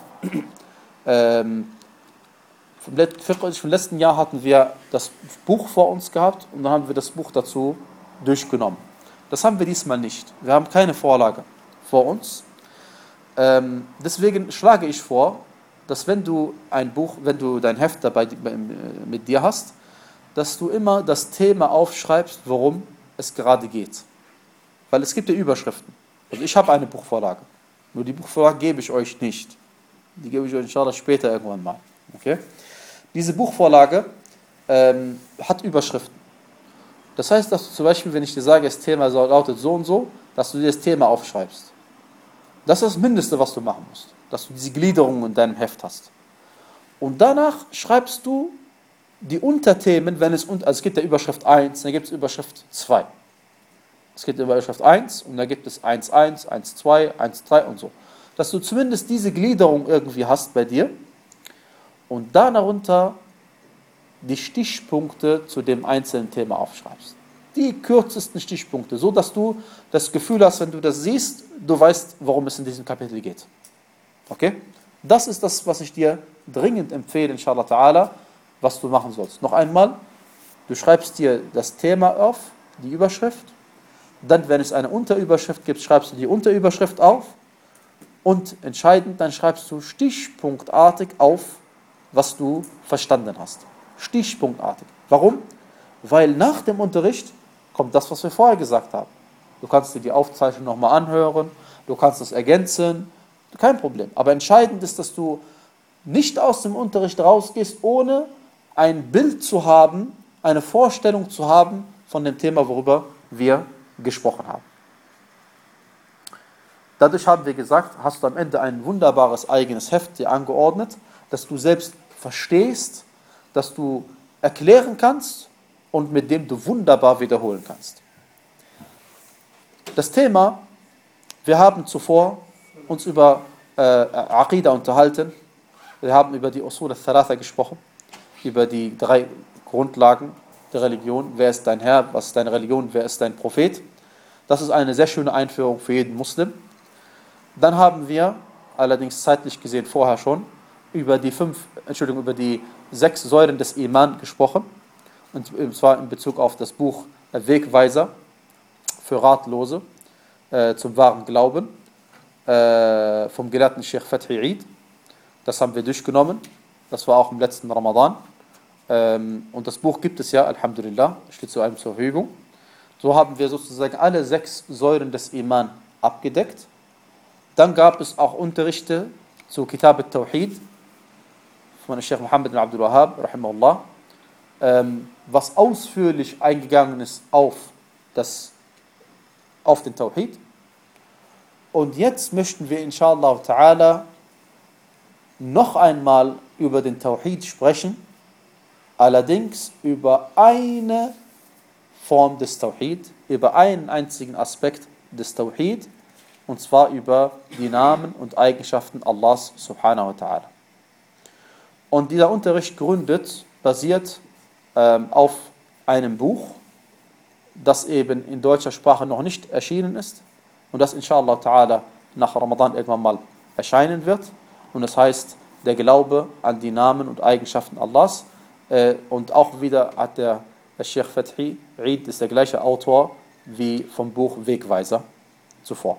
ähm, Vom letzten Jahr hatten wir das Buch vor uns gehabt und dann haben wir das Buch dazu durchgenommen. Das haben wir diesmal nicht. Wir haben keine Vorlage vor uns. Ähm, deswegen schlage ich vor, dass wenn du ein Buch, wenn du dein Heft dabei mit dir hast, dass du immer das Thema aufschreibst, worum es gerade geht. Weil es gibt ja Überschriften. Also ich habe eine Buchvorlage. Nur die Buchvorlage gebe ich euch nicht. Die gebe ich euch inshallah später irgendwann mal. Okay? Diese Buchvorlage ähm, hat Überschriften. Das heißt, dass du zum Beispiel, wenn ich dir sage, das Thema lautet so und so, dass du dir das Thema aufschreibst. Das ist das Mindeste, was du machen musst. Dass du diese Gliederung in deinem Heft hast. Und danach schreibst du die Unterthemen, wenn es, also es gibt ja Überschrift eins, dann gibt es Überschrift zwei. Es gibt Überschrift eins und dann gibt es eins Punkt eins, eins Punkt zwei, eins Punkt drei und so. Dass du zumindest diese Gliederung irgendwie hast bei dir. Und dann darunter die Stichpunkte zu dem einzelnen Thema aufschreibst. Die kürzesten Stichpunkte, so dass du das Gefühl hast, wenn du das siehst, du weißt, worum es in diesem Kapitel geht. Okay? Das ist das, was ich dir dringend empfehle, inshallah ta'ala, was du machen sollst. Noch einmal, du schreibst dir das Thema auf, die Überschrift. Dann, wenn es eine Unterüberschrift gibt, schreibst du die Unterüberschrift auf. Und entscheidend, dann schreibst du stichpunktartig auf, was du verstanden hast. Stichpunktartig. Warum? Weil nach dem Unterricht kommt das, was wir vorher gesagt haben. Du kannst dir die Aufzeichnung nochmal anhören, du kannst es ergänzen, kein Problem. Aber entscheidend ist, dass du nicht aus dem Unterricht rausgehst, ohne ein Bild zu haben, eine Vorstellung zu haben von dem Thema, worüber wir gesprochen haben. Dadurch haben wir gesagt, hast du am Ende ein wunderbares eigenes Heft dir angeordnet, dass du selbst verstehst, dass du erklären kannst und mit dem du wunderbar wiederholen kannst. Das Thema, wir haben zuvor uns über äh, Aqida unterhalten, wir haben über die Usul al-Thalatha gesprochen, über die drei Grundlagen der Religion, wer ist dein Herr, was ist deine Religion, wer ist dein Prophet. Das ist eine sehr schöne Einführung für jeden Muslim. Dann haben wir, allerdings zeitlich gesehen vorher schon, über die fünf, Entschuldigung, über die sechs Säulen des Iman gesprochen, und zwar in Bezug auf das Buch Wegweiser für Ratlose äh, zum wahren Glauben äh, vom Gelehrten Sheikh Fathi Eid. Das haben wir durchgenommen, das war auch im letzten Ramadan. Ähm, und das Buch gibt es ja, Alhamdulillah, steht zu einem zur Verfügung. So haben wir sozusagen alle sechs Säulen des Iman abgedeckt. Dann gab es auch Unterrichte zu Kitab al-Tawhid von Sheikh Muhammad bin Abdul Wahhab, rahimahullah, ähm, was ausführlich eingegangen ist auf, das, auf den Tawhid. Und jetzt möchten wir inshallah ta'ala noch einmal über den Tawhid sprechen, allerdings über eine Form des Tawhid, über einen einzigen Aspekt des Tawhid, und zwar über die Namen und Eigenschaften Allahs subhanahu wa ta'ala. Und dieser Unterricht gründet, basiert ähm, auf einem Buch, das eben in deutscher Sprache noch nicht erschienen ist und das inshallah ta'ala nach Ramadan irgendwann mal erscheinen wird. Und das heißt, der Glaube an die Namen und Eigenschaften Allahs. Äh, und auch wieder hat der, der Sheikh Fathi Eid, ist der gleiche Autor wie vom Buch Wegweiser zuvor.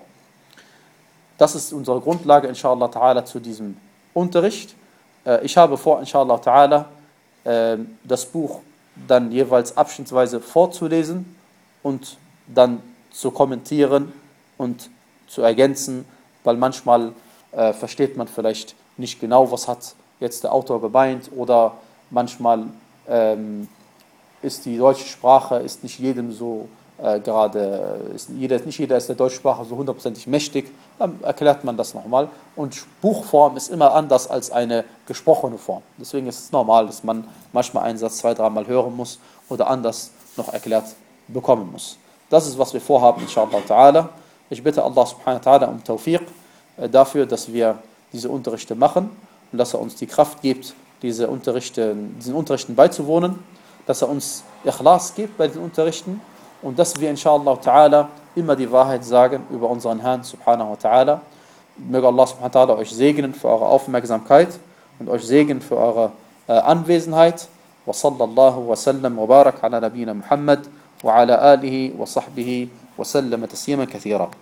Das ist unsere Grundlage inshallah ta'ala zu diesem Unterricht. Äh, ich habe vor inshallah ta'ala äh, das Buch dann jeweils abschnittsweise vorzulesen und dann zu kommentieren und zu ergänzen, weil manchmal äh, versteht man vielleicht nicht genau, was hat jetzt der Autor gemeint, oder manchmal ähm, ist die deutsche Sprache ist nicht jedem so äh, gerade, ist jeder, nicht jeder ist der deutschen Sprache so hundertprozentig mächtig, dann erklärt man das nochmal. Und Buchform ist immer anders als eine gesprochene Form. Deswegen ist es normal, dass man manchmal einen Satz zwei, dreimal hören muss oder anders noch erklärt bekommen muss. Das ist, was wir vorhaben, inshallah ta'ala. Ich bitte Allah subhanahu wa ta'ala um Tawfiq äh, dafür, dass wir diese Unterrichte machen und dass er uns die Kraft gibt, diese Unterrichte, diesen Unterrichten beizuwohnen, dass er uns Ikhlas gibt bei den Unterrichten und dass wir inshallah ta'ala immer die Wahrheit sagen über unseren Herrn subhanahu wa ta'ala. Möge Allah subhanahu wa ta'ala euch segnen für eure Aufmerksamkeit und euch segnen für eure äh, Anwesenheit. Wa sallallahu wa sallam wa barak ala nabina Muhammad wa ala alihi wa sahbihi wa sallam taslima kathira.